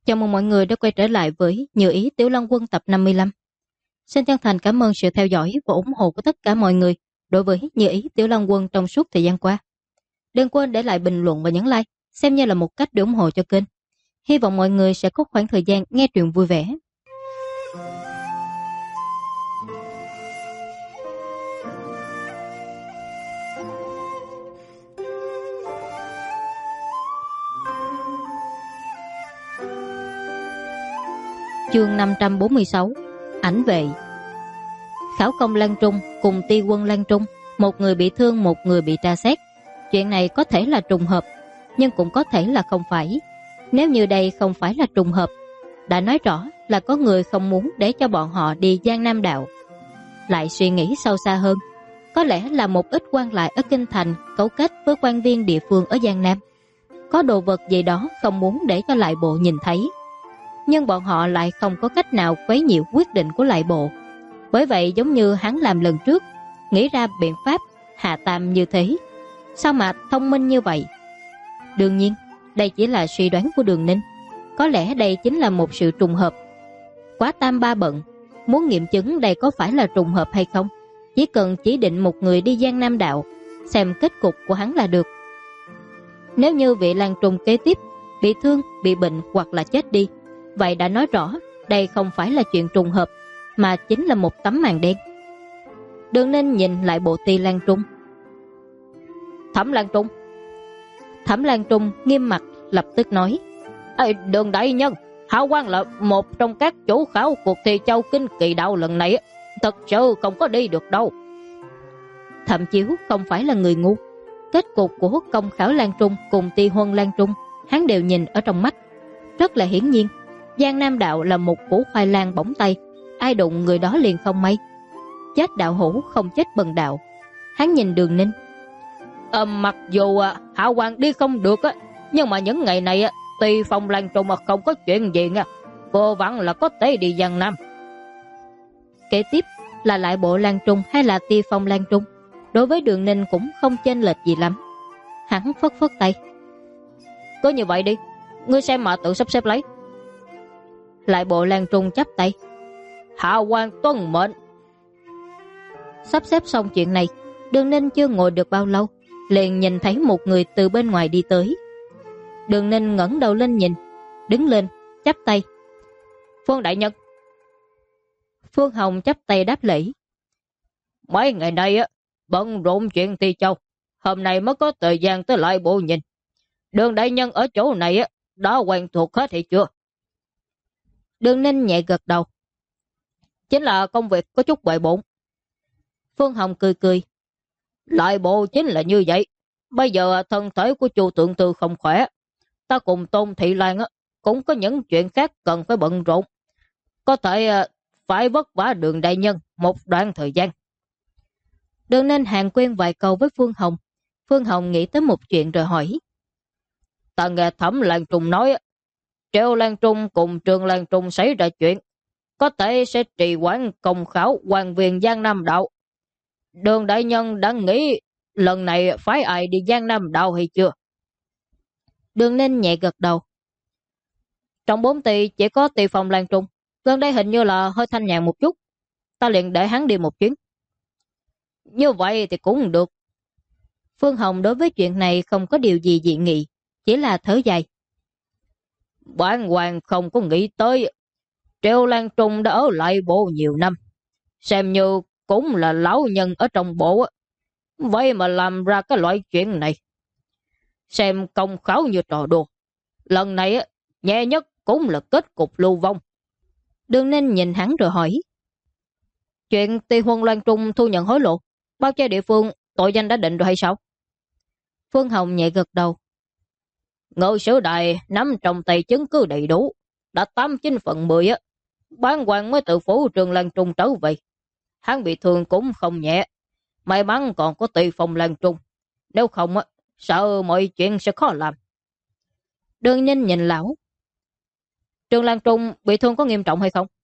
Chào mừng mọi người đã quay trở lại với Như Ý Tiểu Long Quân tập 55. Xin chân thành cảm ơn sự theo dõi và ủng hộ của tất cả mọi người đối với Như Ý Tiểu Long Quân trong suốt thời gian qua. Đừng quên để lại bình luận và nhấn like, xem như là một cách để ủng hộ cho kênh. Hy vọng mọi người sẽ có khoảng thời gian nghe truyện vui vẻ. Chương 546. Ảnh vệ. Khảo công Lan Trung cùng ti quân Lan Trung, một người bị thương, một người bị tra xét. Chuyện này có thể là trùng hợp, nhưng cũng có thể là không phải. Nếu như đây không phải là trùng hợp, đã nói rõ là có người không muốn để cho bọn họ đi Giang Nam Đạo. Lại suy nghĩ sâu xa hơn, có lẽ là một ít quan lại ở Kinh Thành cấu kết với quan viên địa phương ở Giang Nam. Có đồ vật gì đó không muốn để cho lại bộ nhìn thấy, nhưng bọn họ lại không có cách nào quấy nhiễu quyết định của lại bộ. Bởi vậy giống như hắn làm lần trước, nghĩ ra biện pháp hạ tam như thế. Sao mà thông minh như vậy? Đương nhiên, đây chỉ là suy đoán của Đường Ninh. Có lẽ đây chính là một sự trùng hợp. Quá tam ba bận, muốn nghiệm chứng đây có phải là trùng hợp hay không, chỉ cần chỉ định một người đi Giang Nam Đạo, xem kết cục của hắn là được. Nếu như vị Lan Trung kế tiếp bị thương, bị bệnh hoặc là chết đi, vậy đã nói rõ đây không phải là chuyện trùng hợp, mà chính là một tấm màn đen. Đường Ninh nhìn lại bộ ti Lan Trung. Thẩm Lan Trung. Thẩm Lan Trung nghiêm mặt lập tức nói: Đường đại nhân, Hạo Quang là một trong các chủ khảo cuộc thi Châu Kinh Kỳ Đạo lần này, thật sự không có đi được đâu. Thẩm Chiếu không phải là người ngu, kết cục của công khảo Lan Trung cùng ti huân Lan Trung hắn đều nhìn ở trong mắt. Rất là hiển nhiên, Giang Nam Đạo là một củ khoai lang bỏng tay, ai đụng người đó liền không may. Chết đạo hữu không chết bần đạo. Hắn nhìn Đường Ninh. Mặc dù Hạo Quang đi không được nhưng mà những ngày này tuy phòng Lan Trung mà không có chuyện gì nha, vô vắng là có thể đi Giang Nam. Kế tiếp là lại bộ Lan Trung hay là ti phong Lan Trung, đối với Đường Ninh cũng không chênh lệch gì lắm. Hắn phất phất tay. Cứ như vậy đi, ngươi xem mà tự sắp xếp lấy. Lại bộ Lan Trung chắp tay. Hạo Quang tuân mệnh. Sắp xếp xong chuyện này, Đường Ninh chưa ngồi được bao lâu, liền nhìn thấy một người từ bên ngoài đi tới. Đường Ninh ngẩng đầu lên nhìn, đứng lên, chắp tay. Phương đại nhân. Phương Hồng chắp tay đáp lễ. Mấy ngày nay bận rộn chuyện Ti Châu, hôm nay mới có thời gian tới lại bộ nhìn. Đường đại nhân ở chỗ này đã quen thuộc hết hay chưa? Đường Ninh nhẹ gật đầu. Chính là công việc có chút bề bộn. Phương Hồng cười cười. Lại bộ chính là như vậy. Bây giờ thân thể của Chu Tượng Tư không khỏe, ta cùng Tôn Thị Lan cũng có những chuyện khác cần phải bận rộn, có thể phải vất vả Đường đại nhân một đoạn thời gian. Đường Ninh hàn quen vài câu với Phương Hồng. Phương Hồng nghĩ tới một chuyện rồi hỏi. Ta nghe Thẩm Lan Trung nói Triệu Lan Trung cùng Trường Lan Trung xảy ra chuyện, có thể sẽ trì hoãn công khảo quan viên Giang Nam Đạo. Đường đại nhân đã nghĩ lần này phái ai đi Giang Nam Đạo hay chưa? Đường Ninh nhẹ gật đầu. Trong 4 tỷ chỉ có ti phòng Lan Trung, gần đây hình như là hơi thanh nhàn một chút, ta liền để hắn đi một chuyến. Như vậy thì cũng được. Phương Hồng đối với chuyện này không có điều gì dị nghị, chỉ là thở dài. Bản hoàng không có nghĩ tới Triệu Lan Trung đã ở lại bộ nhiều năm, xem như cũng là lão nhân ở trong bộ, vậy mà làm ra cái loại chuyện này. Xem công khảo như trò đùa, lần này nhẹ nhất cũng là kết cục lưu vong. Đường Ninh nhìn hắn rồi hỏi. Chuyện ti huân Lan Trung thu nhận hối lộ, bao che địa phương tội danh đã định rồi hay sao? Phương Hồng nhẹ gật đầu. Ngự sử đài nắm trong tay chứng cứ đầy đủ, đã 89/10 Bản hoàng mới tự phủ Trường Lan Trung trở về. Hắn bị thương cũng không nhẹ, may mắn còn có ti phong Lan Trung, nếu không sợ mọi chuyện sẽ khó làm. Đường Ninh nhìn lão. Trường Lan Trung bị thương có nghiêm trọng hay không?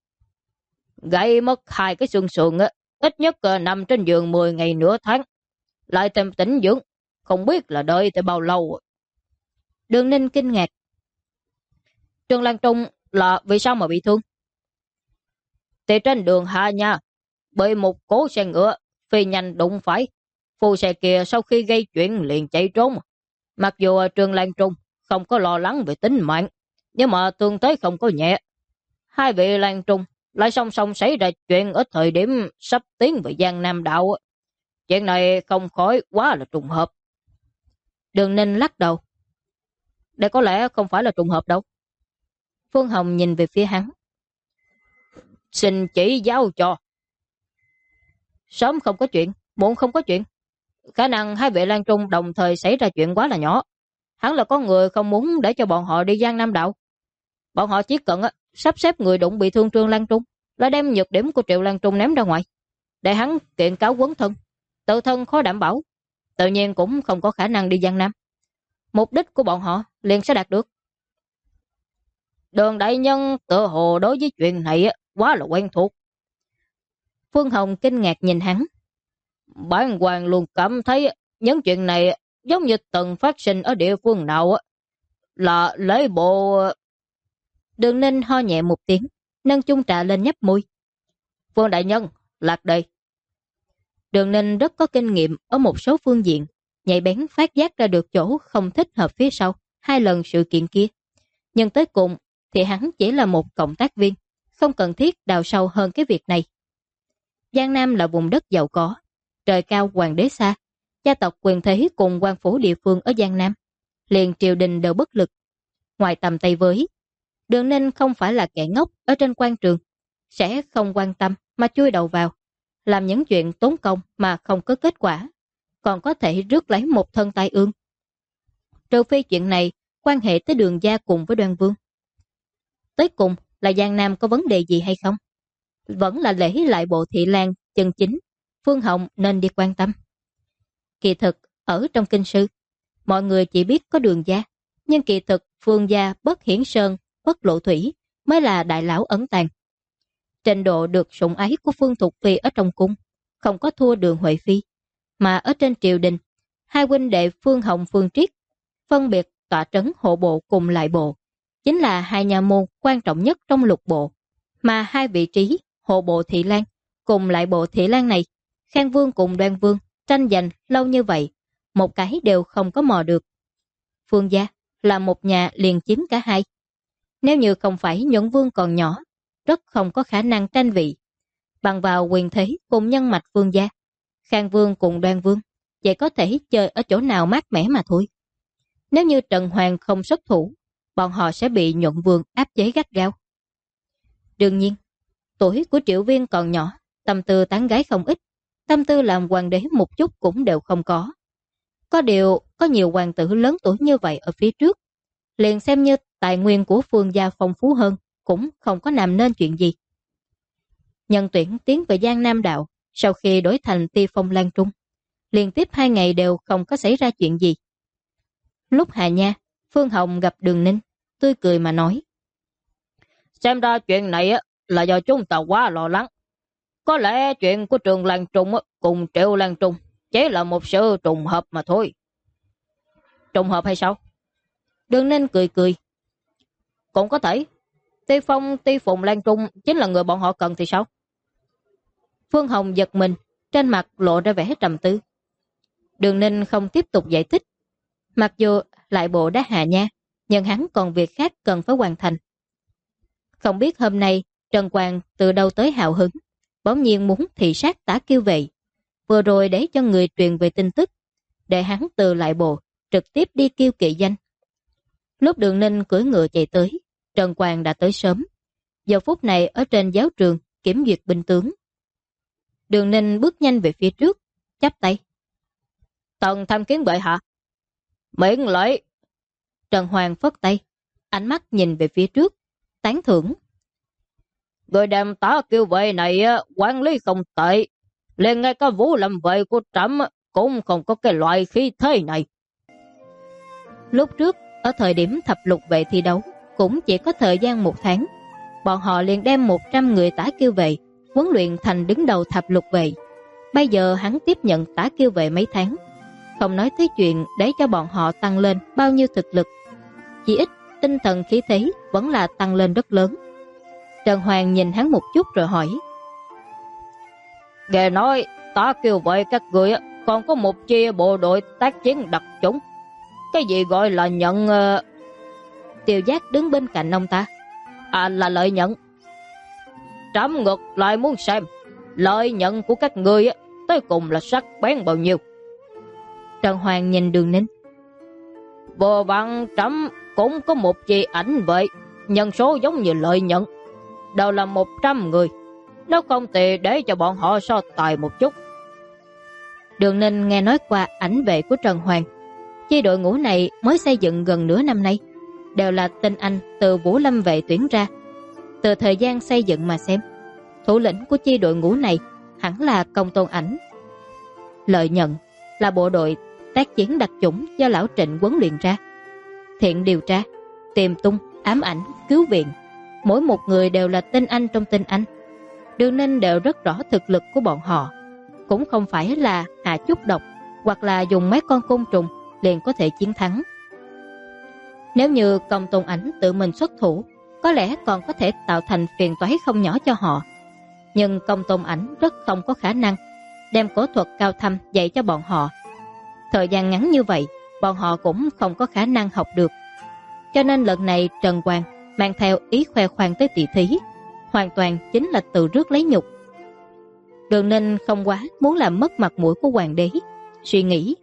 Gãy mất 2 cái xương sườn ít nhất nằm trên giường 10 ngày nửa tháng, lại thêm tĩnh dưỡng, không biết là đợi tới bao lâu. Đường Ninh kinh ngạc. Trương Lan Trung là vì sao mà bị thương? Thì trên đường Hạ Nha, bị một cố xe ngựa phi nhanh đụng phải. Phu xe kia sau khi gây chuyện liền chạy trốn. Mặc dù Trương Lan Trung không có lo lắng về tính mạng, nhưng mà thương thế không có nhẹ. Hai vị Lan Trung lại song song xảy ra chuyện ở thời điểm sắp tiến về Giang Nam Đạo. Chuyện này không khỏi quá là trùng hợp. Đường Ninh lắc đầu. Đây có lẽ không phải là trùng hợp đâu. Phương Hồng nhìn về phía hắn. Xin chỉ giáo cho. Sớm không có chuyện, muộn không có chuyện. Khả năng hai vị Lan Trung đồng thời xảy ra chuyện quá là nhỏ. Hắn là có người không muốn để cho bọn họ đi Giang Nam Đạo. Bọn họ chỉ cần sắp xếp người đụng bị thương Trương Lan Trung, là đem nhược điểm của Triệu Lan Trung ném ra ngoài, để hắn kiện cáo quấn thân. Tự thân khó đảm bảo, tự nhiên cũng không có khả năng đi Giang Nam. Mục đích của bọn họ liền sẽ đạt được. Đường đại nhân tự hồ đối với chuyện này quá là quen thuộc. Phương Hồng kinh ngạc nhìn hắn. Bản hoàng luôn cảm thấy những chuyện này giống như từng phát sinh ở địa phương nào là lễ bộ. Đường Ninh ho nhẹ một tiếng, nâng chung trà lên nhấp môi. Phương đại nhân, lạc đây. Đường Ninh rất có kinh nghiệm ở một số phương diện, nhạy bén phát giác ra được chỗ không thích hợp phía sau hai lần sự kiện kia. Nhưng tới cùng thì hắn chỉ là một cộng tác viên, không cần thiết đào sâu hơn cái việc này. Giang Nam là vùng đất giàu có, trời cao hoàng đế xa, gia tộc quyền thế cùng quan phủ địa phương ở Giang Nam, liền triều đình đều bất lực. Ngoài tầm tay với, Đường Ninh không phải là kẻ ngốc ở trên quan trường, sẽ không quan tâm mà chui đầu vào, làm những chuyện tốn công mà không có kết quả, còn có thể rước lấy một thân tai ương. Trừ phi chuyện này quan hệ tới Đường gia cùng với Đoan Vương. Tới cùng là Giang Nam có vấn đề gì hay không? Vẫn là lễ lại bộ thị lang chân chính, Phương Hồng nên đi quan tâm. Kỳ thực, ở trong kinh sư, mọi người chỉ biết có Đường gia, nhưng kỳ thực Phương gia bất hiển sơn, bất lộ thủy mới là đại lão ẩn tàng. Trình độ được sủng ái của Phương Thục Phi ở trong cung không có thua Đường Huệ Phi, mà ở trên triều đình, hai huynh đệ Phương Hồng Phương Triết phân biệt tọa trấn hộ bộ cùng lại bộ, chính là hai nhà môn quan trọng nhất trong lục bộ. Mà hai vị trí hộ bộ thị lang cùng lại bộ thị lang này, Khang Vương cùng Đoan Vương tranh giành lâu như vậy, một cái đều không có mò được. Phương gia là một nhà liền chiếm cả hai. Nếu như không phải Nhuận Vương còn nhỏ, rất không có khả năng tranh vị. Bằng vào quyền thế cùng nhân mạch Phương gia, Khang Vương cùng Đoan Vương chỉ có thể chơi ở chỗ nào mát mẻ mà thôi. Nếu như Trần Hoàng không xuất thủ, bọn họ sẽ bị Nhuận Vương áp chế gắt gao. Đương nhiên, tuổi của Triệu Viên còn nhỏ, tâm tư tán gái không ít, tâm tư làm hoàng đế một chút cũng đều không có. Có điều, có nhiều hoàng tử lớn tuổi như vậy ở phía trước, liền xem như tài nguyên của Phương gia phong phú hơn, cũng không có làm nên chuyện gì. Nhân tuyển tiến về Giang Nam Đạo, sau khi đổi thành Ti Phong Lan Trung, liên tiếp 2 ngày đều không có xảy ra chuyện gì. Lúc Hà Nha, Phương Hồng gặp Đường Ninh, tươi cười mà nói. Xem ra chuyện này là do chúng ta quá lo lắng. Có lẽ chuyện của Trường Lan Trung cùng Triệu Lan Trung chỉ là một sự trùng hợp mà thôi. Trùng hợp hay sao? Đường Ninh cười cười. Cũng có thể. Ti Phong, Ti Phùng Lan Trung chính là người bọn họ cần thì sao? Phương Hồng giật mình, trên mặt lộ ra vẻ trầm tư. Đường Ninh không tiếp tục giải thích. Mặc dù lại bộ đã hạ nha, nhưng hắn còn việc khác cần phải hoàn thành. Không biết hôm nay Trần Quang từ đâu tới hào hứng, bỗng nhiên muốn thị sát Tả Kiêu Vệ. Vừa rồi để cho người truyền về tin tức, để hắn từ lại bộ trực tiếp đi kêu kỵ danh. Lúc Đường Ninh cưỡi ngựa chạy tới, Trần Quang đã tới sớm. Giờ phút này ở trên giáo trường kiểm duyệt binh tướng. Đường Ninh bước nhanh về phía trước, chắp tay. Tần tham kiến bệ hạ. Miễn lễ. Trần Hoàng phất tay, ánh mắt nhìn về phía trước, tán thưởng. Người đem Tả Kiêu Vệ này quản lý không tệ, liền ngay cả Vũ Lâm vệ của trẫm cũng không có cái loại khí thế này. Lúc trước, ở thời điểm thập lục vệ thi đấu, cũng chỉ có thời gian 1 tháng, bọn họ liền đem 100 người Tả Kiêu Vệ huấn luyện thành đứng đầu thập lục vệ. Bây giờ hắn tiếp nhận Tả Kiêu Vệ mấy tháng, không nói tới chuyện để cho bọn họ tăng lên bao nhiêu thực lực, chỉ ít tinh thần khí thế vẫn là tăng lên rất lớn. Trần Hoàng nhìn hắn một chút rồi hỏi: "Nghe nói ta kêu vậy các người còn có một chi bộ đội tác chiến đặc chủng, cái gì gọi là nhận?" Tiêu Giác đứng bên cạnh ông ta: Là lợi nhận." "Trẫm ngược lại muốn xem lợi nhận của các ngươi tới cùng là sắc bén bao nhiêu." Trần Hoàng nhìn Đường Ninh: "Vô bằng trẫm cũng có một chi ảnh vệ, nhân số giống như lợi nhận, đều là 100 người, nếu không thì để cho bọn họ so tài một chút." Đường Ninh nghe nói qua ảnh vệ của Trần Hoàng. Chi đội ngũ này mới xây dựng gần nửa năm nay, đều là tinh anh từ Vũ Lâm vệ tuyển ra. Từ thời gian xây dựng mà xem, thủ lĩnh của chi đội ngũ này hẳn là Công Tôn Ảnh. Lợi nhận là bộ đội tác chiến đặc chủng do lão Trịnh huấn luyện ra. Thiện điều tra, tìm tung, ám ảnh, cứu viện, mỗi một người đều là tinh anh trong tinh anh. Đường Ninh đều rất rõ thực lực của bọn họ, cũng không phải là hạ chút độc hoặc là dùng mấy con côn trùng liền có thể chiến thắng. Nếu như Công Tôn Ảnh tự mình xuất thủ, có lẽ còn có thể tạo thành phiền toái không nhỏ cho họ. Nhưng Công Tôn Ảnh rất không có khả năng đem cổ thuật cao thâm dạy cho bọn họ. Thời gian ngắn như vậy, bọn họ cũng không có khả năng học được. Cho nên lần này Trần Hoàng mang theo ý khoe khoang tới tỷ thí, hoàn toàn chính là tự rước lấy nhục. Đường Ninh không quá muốn làm mất mặt mũi của hoàng đế, suy nghĩ: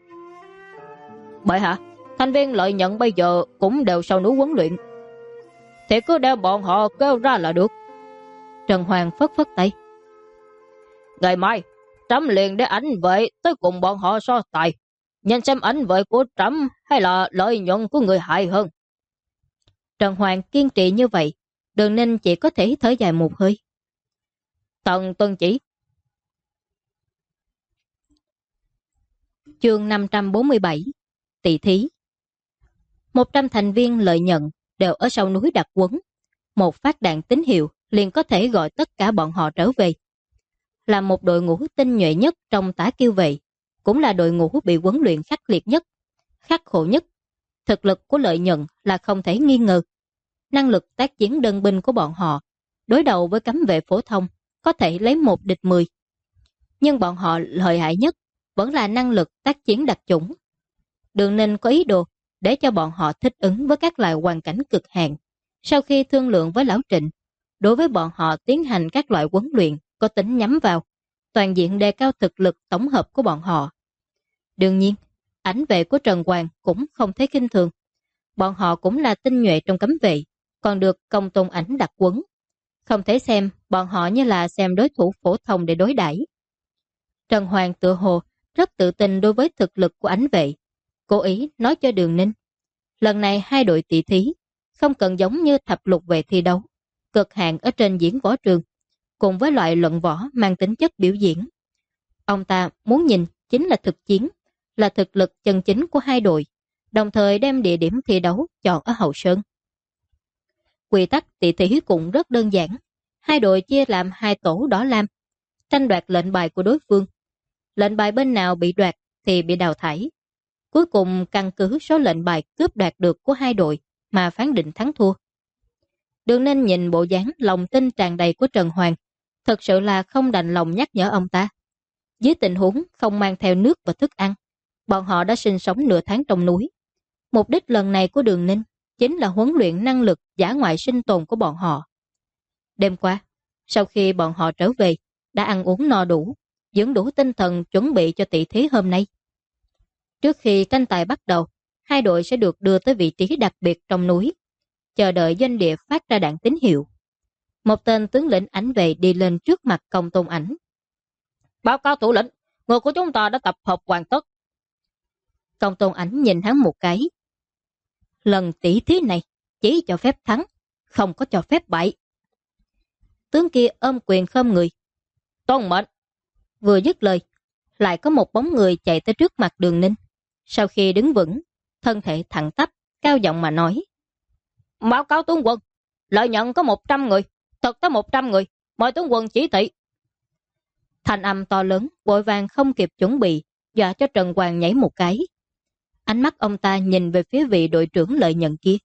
"Bệ hạ, thành viên lợi nhận bây giờ cũng đều sau núi huấn luyện, thì cứ đem bọn họ kêu ra là được." Trần Hoàng phất phất tay: "Ngày mai trẫm liền để ảnh vệ tới cùng bọn họ so tài, nhìn xem ảnh vệ của trẫm hay là lợi nhuận của người hại hơn." Trần Hoàng kiên trì như vậy, Đường Ninh chỉ có thể thở dài một hơi: "Tần tuân chỉ." Chương 547: Tỷ thí. 100 thành viên lợi nhận đều ở sau núi đặt quấn. Một phát đạn tín hiệu liền có thể gọi tất cả bọn họ trở về. Là một đội ngũ tinh nhuệ nhất trong Tả Kiêu vệ, cũng là đội ngũ bị huấn luyện khắc liệt nhất, khắc khổ nhất. Thực lực của lợi nhận là không thể nghi ngờ. Năng lực tác chiến đơn binh của bọn họ đối đầu với cấm vệ phổ thông có thể lấy 1 địch 10. Nhưng bọn họ lợi hại nhất vẫn là năng lực tác chiến đặc chủng. Đường Ninh có ý đồ để cho bọn họ thích ứng với các loại hoàn cảnh cực hạn. Sau khi thương lượng với Lão Trịnh, đối với bọn họ tiến hành các loại huấn luyện có tính nhắm vào, toàn diện đề cao thực lực tổng hợp của bọn họ. Đương nhiên, ảnh vệ của Trần Hoàng cũng không thấy khinh thường. Bọn họ cũng là tinh nhuệ trong cấm vệ, còn được Công Tôn Ảnh đặt quấn. Không thể xem bọn họ như là xem đối thủ phổ thông để đối đãi. Trần Hoàng tự hồ rất tự tin đối với thực lực của ảnh vệ, cố ý nói cho Đường Ninh: lần này hai đội tỷ thí không cần giống như thập lục vệ thi đấu, cực hạn ở trên diễn võ trường, cùng với loại luận võ mang tính chất biểu diễn. Ông ta muốn nhìn chính là thực chiến, là thực lực chân chính của hai đội, đồng thời đem địa điểm thi đấu chọn ở Hậu Sơn. Quy tắc tỷ thí cũng rất đơn giản, hai đội chia làm hai tổ đỏ lam, tranh đoạt lệnh bài của đối phương. Lệnh bài bên nào bị đoạt thì bị đào thải. Cuối cùng căn cứ số lệnh bài cướp đoạt được của hai đội mà phán định thắng thua. Đường Ninh nhìn bộ dáng lòng tin tràn đầy của Trần Hoàng, thật sự là không đành lòng nhắc nhở ông ta. Dưới tình huống không mang theo nước và thức ăn, bọn họ đã sinh sống nửa tháng trong núi. Mục đích lần này của Đường Ninh chính là huấn luyện năng lực dã ngoại sinh tồn của bọn họ. Đêm qua, sau khi bọn họ trở về, đã ăn uống no đủ, dưỡng đủ tinh thần chuẩn bị cho tỷ thí hôm nay. Trước khi tranh tài bắt đầu, hai đội sẽ được đưa tới vị trí đặc biệt trong núi, chờ đợi doanh địa phát ra đạn tín hiệu. Một tên tướng lĩnh ảnh vệ đi lên trước mặt Công Tôn Ảnh: "Báo cáo thủ lĩnh, người của chúng ta đã tập hợp hoàn tất." Công Tôn Ảnh nhìn hắn một cái: "Lần tỷ thí này chỉ cho phép thắng, không có cho phép bại." Tướng kia ôm quyền khom người: "Tuân mệnh." Vừa dứt lời, lại có một bóng người chạy tới trước mặt Đường Ninh. Sau khi đứng vững, thân thể thẳng tắp, cao giọng mà nói: "Báo cáo tướng quân, lợi nhận có 100 người, thật tới 100 người, mời tướng quân chỉ thị." Thanh âm to lớn, vội vàng không kịp chuẩn bị, dọa cho Trần Hoàng nhảy một cái. Ánh mắt ông ta nhìn về phía vị đội trưởng lợi nhận kia,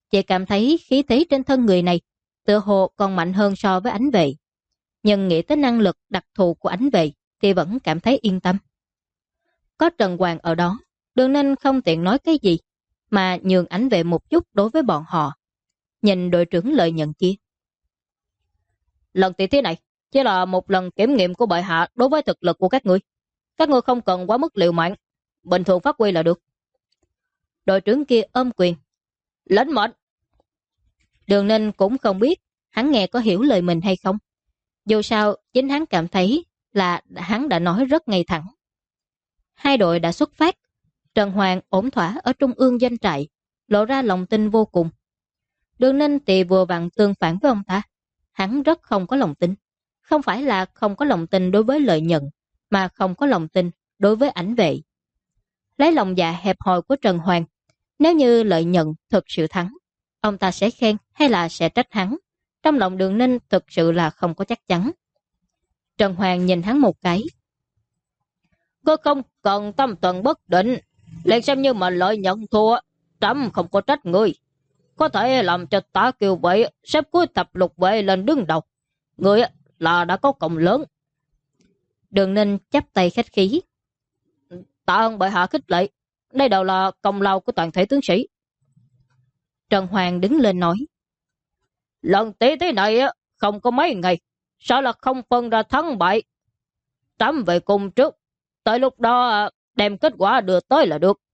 Chị cảm thấy khí thế trên thân người này tựa hồ còn mạnh hơn so với Ánh Vệ. Nhưng nghĩ tới năng lực đặc thù của Ánh Vệ thì vẫn cảm thấy yên tâm. Có Trần Hoàng ở đó, Đường Ninh không tiện nói cái gì, mà nhường Ánh Vệ một chút đối với bọn họ. Nhìn đội trưởng Lợi Nhận kia. Lần tỷ thí này chỉ là một lần kiểm nghiệm của bệ hạ đối với thực lực của các ngươi. Các ngươi không cần quá mức liều mạng, bình thường phát huy là được. Đội trưởng kia ôm quyền. Lệnh mệnh. Đường Ninh cũng không biết hắn nghe có hiểu lời mình hay không. Dù sao, chính hắn cảm thấy là hắn đã nói rất ngay thẳng. Hai đội đã xuất phát. Trần Hoàng ổn thỏa ở trung ương doanh trại, lộ ra lòng tin vô cùng. Đường Ninh thì vừa vặn tương phản với ông ta. Hắn rất không có lòng tin. Không phải là không có lòng tin đối với Lợi Nhận, mà không có lòng tin đối với Ảnh Vệ. Lấy lòng dạ hẹp hòi của Trần Hoàng, nếu như Lợi Nhận thực sự thắng, ông ta sẽ khen hay là sẽ trách hắn? Trong lòng Đường Ninh thực sự là không có chắc chắn. Trần Hoàng nhìn hắn một cái. Cô không cần tâm tuần bất định, liền xem như mà Lợi Nhận thua, trẫm không có trách ngươi. Có thể làm cho Tả Kiều Vệ xếp cuối thập lục vệ lên đứng đầu. Ngươi là đã có công lớn. Đường Ninh chắp tay khách khí. Tạ ơn bệ hạ khích lệ, đây đều là công lao của toàn thể tướng sĩ. Trần Hoàng đứng lên nói. Lần tỷ thí này không có mấy ngày, sợ là không phân ra thắng bại. Trẫm về cùng trước, tới lúc đó đem kết quả đưa tới là được.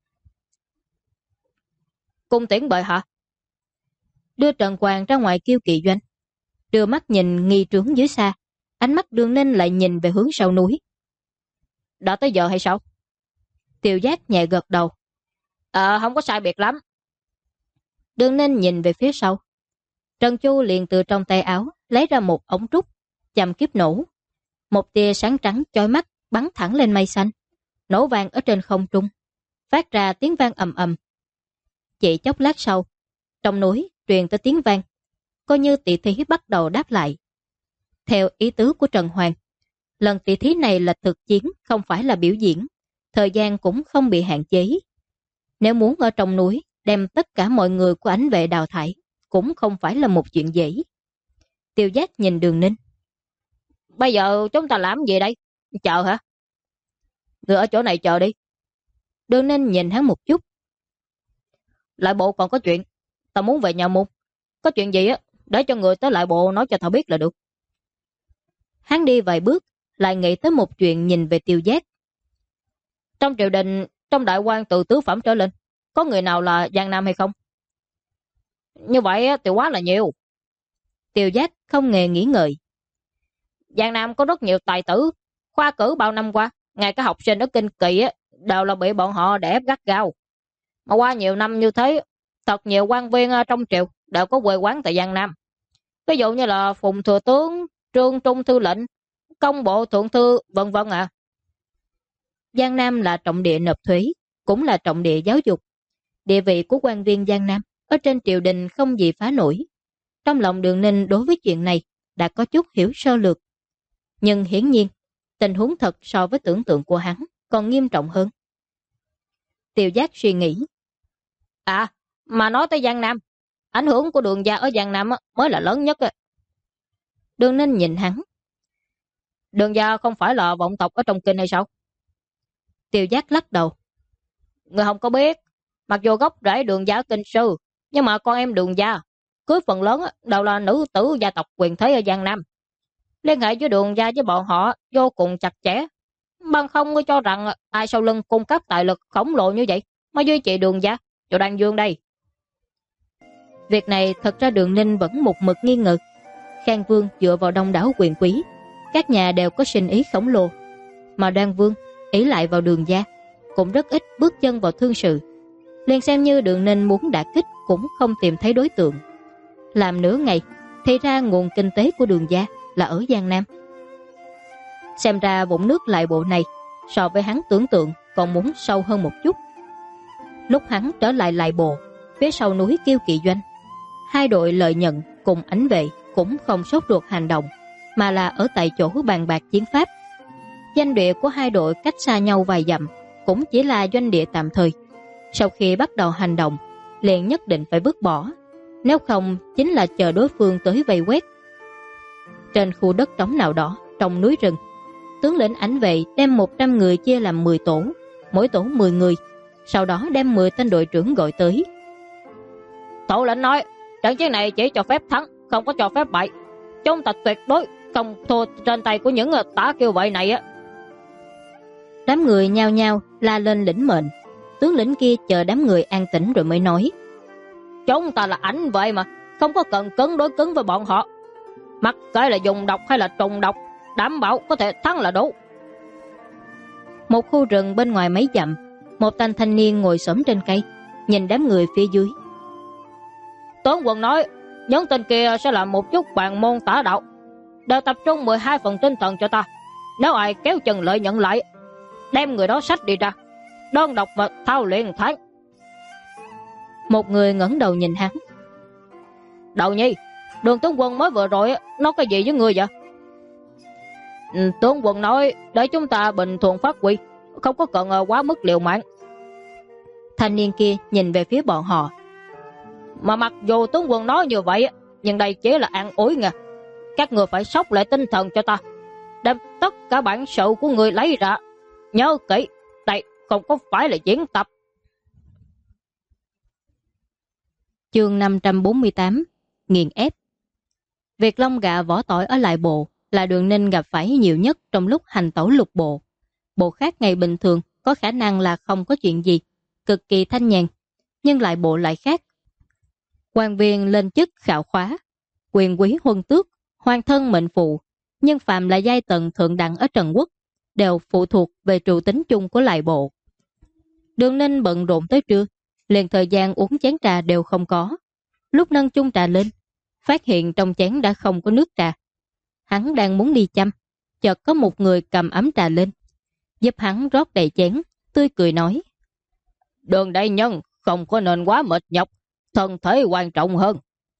Cung tiễn bệ hạ. Đưa Trần Hoàng ra ngoài Kiêu Kỵ doanh, đưa mắt nhìn nghi trướng dưới xa, ánh mắt Đường Ninh lại nhìn về hướng sau núi. Đã tới giờ hay sao? Tiêu Giác nhẹ gật đầu. Không có sai biệt lắm. Đường Ninh nhìn về phía sau. Trần Chu liền từ trong tay áo lấy ra một ống trúc, châm kiếp nổ. Một tia sáng trắng chói mắt bắn thẳng lên mây xanh, nổ vang ở trên không trung, phát ra tiếng vang ầm ầm. Chỉ chốc lát sau, trong núi truyền tới tiếng vang, coi như tỷ thí bắt đầu đáp lại. Theo ý tứ của Trần Hoàng, lần tỷ thí này là thực chiến, không phải là biểu diễn, thời gian cũng không bị hạn chế. Nếu muốn ở trong núi đem tất cả mọi người của Ảnh Vệ đào thải, cũng không phải là một chuyện dễ. Tiêu Giác nhìn Đường Ninh. Bây giờ chúng ta làm gì đây? Chờ hả? Người ở chỗ này chờ đi. Đường Ninh nhìn hắn một chút. Lại bộ còn có chuyện, ta muốn về nhà môn. Có chuyện gì để cho người tới lại bộ nói cho tao biết là được. Hắn đi vài bước, lại nghĩ tới một chuyện, nhìn về Tiêu Giác. Trong triều đình, trong đại quan từ tứ phẩm trở lên, có người nào là Giang Nam hay không? Như vậy thì quá là nhiều. Tiêu Giác không hề nghĩ ngợi. Giang Nam có rất nhiều tài tử, khoa cử bao năm qua, ngay cả học sinh ở Kinh Kỳ đều là bị bọn họ đè ép gắt gao. Mà qua nhiều năm như thế, thật nhiều quan viên trong triều đều có quê quán tại Giang Nam. Ví dụ như là Phùng Thừa Tướng, Trương Trung Thư lệnh, Công Bộ Thượng Thư, vân vân ạ. Giang Nam là trọng địa nộp thuế, cũng là trọng địa giáo dục. Địa vị của quan viên Giang Nam ở trên triều đình không gì phá nổi. Trong lòng Đường Ninh đối với chuyện này đã có chút hiểu sơ lược. Nhưng hiển nhiên, tình huống thật so với tưởng tượng của hắn còn nghiêm trọng hơn. Tiêu Giác suy nghĩ. Mà nói tới Giang Nam, ảnh hưởng của Đường gia ở Giang Nam mới là lớn nhất. Đường Ninh nhìn hắn. Đường gia không phải là vọng tộc ở trong kinh hay sao? Tiêu Giác lắc đầu. Người không có biết, mặc dù gốc rễ Đường gia ở kinh sư, nhưng mà con em Đường gia cưới phần lớn đều là nữ tử gia tộc quyền thế ở Giang Nam. Liên hệ với Đường gia với bọn họ vô cùng chặt chẽ. Bằng không ngươi cho rằng ai sau lưng cung cấp tài lực khổng lồ như vậy mà duy trì Đường gia cho Đan Dương đây? Việc này thật ra Đường Ninh vẫn một mực nghi ngờ. Khang Vương dựa vào đông đảo quyền quý, các nhà đều có sinh ý khổng lồ, mà Đoan Vương ỷ lại vào Đường gia, cũng rất ít bước chân vào thương sự. Liền xem như Đường Ninh muốn đả kích cũng không tìm thấy đối tượng. Làm nửa ngày thì ra nguồn kinh tế của Đường gia là ở Giang Nam. Xem ra vũng nước lại bộ này so với hắn tưởng tượng còn muốn sâu hơn một chút. Lúc hắn trở lại lại bộ, phía sau núi Kiêu Kỵ doanh, hai đội Lợi Nhận cùng Ảnh Vệ cũng không sốt ruột hành động, mà là ở tại chỗ bàn bạc chiến pháp. Doanh địa của hai đội cách xa nhau vài dặm, cũng chỉ là doanh địa tạm thời. Sau khi bắt đầu hành động, liền nhất định phải vứt bỏ, nếu không chính là chờ đối phương tới vây quét. Trên khu đất trống nào đó trong núi rừng, tướng lĩnh ảnh vệ đem 100 người chia làm 10 tổ, mỗi tổ 10 người, sau đó đem 10 tên đội trưởng gọi tới. Thủ lĩnh nói, trận chiến này chỉ cho phép thắng, không có cho phép bại. Chúng ta tuyệt đối không thua trên tay của những tả kiêu vậy này á. Đám người nhao nhao la lên lĩnh mệnh. Tướng lĩnh kia chờ đám người an tĩnh rồi mới nói, chúng ta là ảnh vệ mà, không có cần cứng đối cứng với bọn họ. Mặc kệ là dùng độc hay là trùng độc, đảm bảo có thể thắng là đủ. Một khu rừng bên ngoài mấy dặm, một tên thanh niên ngồi xổm trên cây, nhìn đám người phía dưới. Tướng quân nói, những tên kia sẽ làm một chút bàn môn tả đạo, đều tập trung 12 phần tinh thần cho ta. Nếu ai kéo chân lợi nhận lại, đem người đó xách đi ra, đơn độc và thao luyện tháng. Một người ngẩng đầu nhìn hắn. Đầu nhi, Đường tướng quân mới vừa rồi nói cái gì với người vậy? Tướng quân nói để chúng ta bình thường phát huy, không có cần quá mức liều mạng. Thanh niên kia nhìn về phía bọn họ. Mà mặc dù tướng quân nói như vậy, nhưng đây chỉ là an ủi nha. Các người phải sốc lại tinh thần cho ta, đem tất cả bản sự của người lấy ra. Nhớ kỹ, đây không có phải là diễn tập. Chương 548 Nghiền ép. Việc lông gà vỏ tỏi ở lại bộ là Đường Ninh gặp phải nhiều nhất trong lúc hành tẩu lục bộ. Bộ khác ngày bình thường có khả năng là không có chuyện gì, cực kỳ thanh nhàn, nhưng lại bộ lại khác. Quan viên lên chức khảo khóa, quyền quý huân tước, hoàng thân mệnh phụ, nhưng phàm là giai tầng thượng đẳng ở Trần Quốc đều phụ thuộc về trụ tính chung của lại bộ. Đường Ninh bận rộn tới trưa, liền thời gian uống chén trà đều không có. Lúc nâng chung trà lên, phát hiện trong chén đã không có nước trà. Hắn đang muốn đi chăm, chợt có một người cầm ấm trà lên, giúp hắn rót đầy chén, tươi cười nói: Đường đại nhân không có nên quá mệt nhọc, thân thể quan trọng hơn.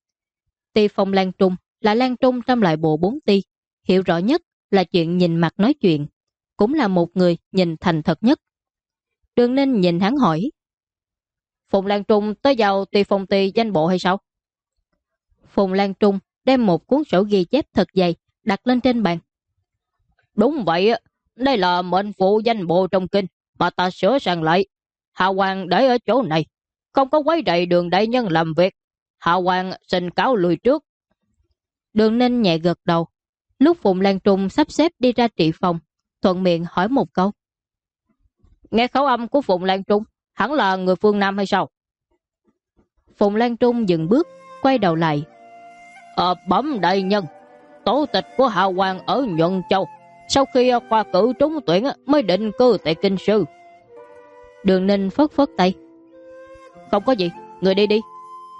Ti Phong Lan Trung là Lan Trung trong lại bộ 4 ti, hiểu rõ nhất là chuyện nhìn mặt nói chuyện, cũng là một người nhìn thành thật nhất. Đường Ninh nhìn hắn hỏi: Phùng Lan Trung tới vào Ti Phong ti danh bộ hay sao? Phùng Lan Trung đem một cuốn sổ ghi chép thật dày đặt lên trên bàn. Đúng vậy, đây là mệnh phụ danh bộ trong kinh mà ta sửa sang lại. Hạ Hoàng để ở chỗ này, không có quấy rầy Đường đại nhân làm việc. Hạ Hoàng xin cáo lui trước. Đường Ninh nhẹ gật đầu. Lúc Phùng Lan Trung sắp xếp đi ra trị phòng, thuận miệng hỏi một câu: Nghe khẩu âm của Phùng Lan Trung, hẳn là người phương Nam hay sao? Phùng Lan Trung dừng bước, quay đầu lại. Bẩm đại nhân, tổ tịch của Hạ Hoàng ở Nhuận Châu, sau khi khoa cử trúng tuyển mới định cư tại Kinh Sư. Đường Ninh phất phất tay. Không có gì, người đi đi.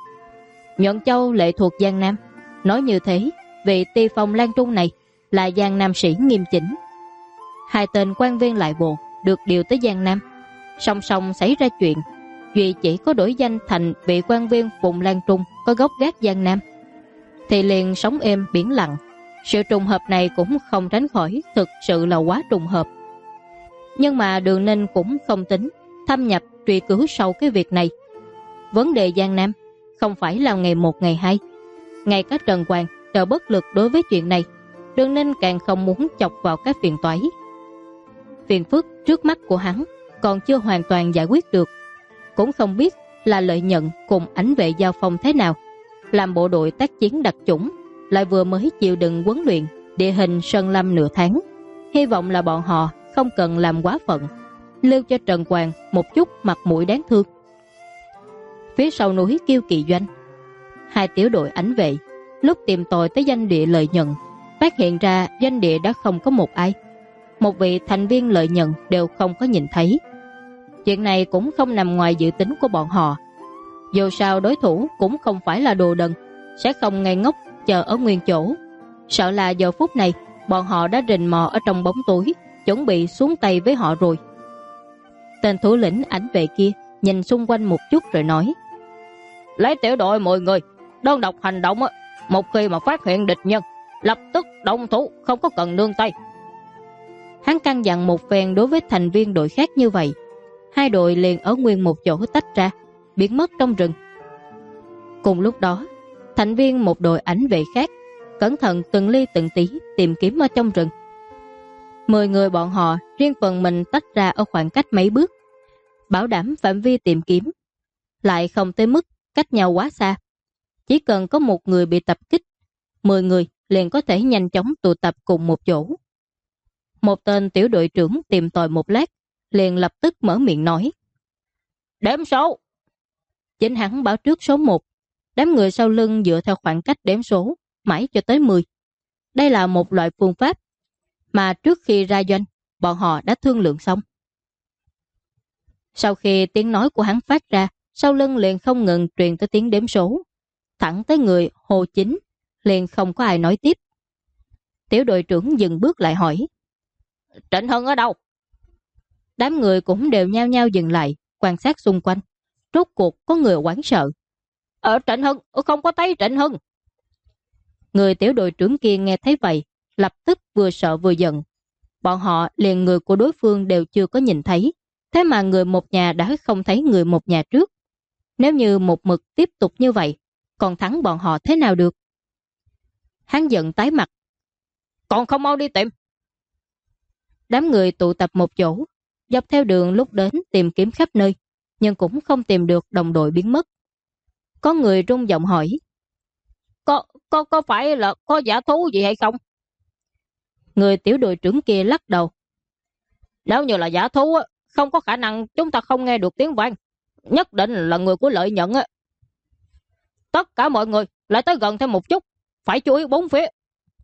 Nhuận Châu lệ thuộc Giang Nam, nói như thế vị Ti Phong Lan Trung này là Giang Nam sĩ nghiêm chỉnh. Hai tên quan viên lại bộ được điều tới Giang Nam, song song xảy ra chuyện, duy chỉ có đổi danh thành vị quan viên Phùng Lan Trung có gốc gác Giang Nam, thì liền sống êm biển lặng. Sự trùng hợp này cũng không tránh khỏi, thực sự là quá trùng hợp. Nhưng mà Đường Ninh cũng không tính thâm nhập truy cứu sau cái việc này. Vấn đề Giang Nam không phải là ngày một ngày hai. Ngay cả Trần Hoàng đều bất lực đối với chuyện này, Đường Ninh càng không muốn chọc vào các phiền toái. Phiền phức trước mắt của hắn còn chưa hoàn toàn giải quyết được, cũng không biết là lợi nhận cùng ảnh vệ giao phong thế nào. Làm bộ đội tác chiến đặc chủng, lại vừa mới chịu đựng huấn luyện địa hình sơn lâm nửa tháng. Hy vọng là bọn họ không cần làm quá phận, lưu cho Trần Hoàng một chút mặt mũi đáng thương. Phía sau núi Kiêu Kỳ Doanh, hai tiểu đội ảnh vệ lúc tìm tòi tới doanh địa lợi nhận, phát hiện ra doanh địa đã không có một ai, một vị thành viên lợi nhận đều không có nhìn thấy. Chuyện này cũng không nằm ngoài dự tính của bọn họ. Dù sao đối thủ cũng không phải là đồ đần, sẽ không ngây ngốc chờ ở nguyên chỗ. Sợ là giờ phút này bọn họ đã rình mò ở trong bóng tối, chuẩn bị xuống tay với họ rồi. Tên thủ lĩnh ảnh vệ kia nhìn xung quanh một chút rồi nói: Lấy tiểu đội 10 người, đơn độc hành động, một khi mà phát hiện địch nhân, lập tức động thủ, không có cần nương tay. Hắn căn dặn một phen đối với thành viên đội khác như vậy. Hai đội liền ở nguyên một chỗ tách ra, biến mất trong rừng. Cùng lúc đó, Thành viên một đội ảnh vệ khác cẩn thận từng ly từng tí tìm kiếm ở trong rừng. 10 người bọn họ riêng phần mình tách ra ở khoảng cách mấy bước, bảo đảm phạm vi tìm kiếm lại không tới mức cách nhau quá xa. Chỉ cần có một người bị tập kích, 10 người liền có thể nhanh chóng tụ tập cùng một chỗ. Một tên tiểu đội trưởng tìm tòi một lát, liền lập tức mở miệng nói: "Đếm số." Chính hắn báo trước số 1, đám người sau lưng dựa theo khoảng cách đếm số mãi cho tới 10. Đây là một loại phương pháp mà trước khi ra doanh bọn họ đã thương lượng xong. Sau khi tiếng nói của hắn phát ra, sau lưng liền không ngừng truyền tới tiếng đếm số, thẳng tới người Hồ Chính, liền không có ai nói tiếp. Tiểu đội trưởng dừng bước lại hỏi: "Trịnh Hưng ở đâu?" Đám người cũng đều nhao nhao dừng lại, quan sát xung quanh. Rốt cuộc có người hoảng sợ: Trịnh Hưng, không có thấy Trịnh Hưng." Người tiểu đội trưởng kia nghe thấy vậy, lập tức vừa sợ vừa giận. Bọn họ liền người của đối phương đều chưa có nhìn thấy, thế mà người một nhà đã không thấy người một nhà trước. Nếu như một mực tiếp tục như vậy, còn thắng bọn họ thế nào được? Hắn giận tái mặt: "Còn không mau đi tìm." Đám người tụ tập một chỗ, dọc theo đường lúc đến tìm kiếm khắp nơi, nhưng cũng không tìm được đồng đội biến mất. Có người rung giọng hỏi: Có phải là có giả thú gì hay không?" Người tiểu đội trưởng kia lắc đầu: "Nếu như là giả thú, không có khả năng chúng ta không nghe được tiếng vang. Nhất định là người của Lợi Nhận. Tất cả mọi người lại tới gần thêm một chút, phải chú ý bốn phía."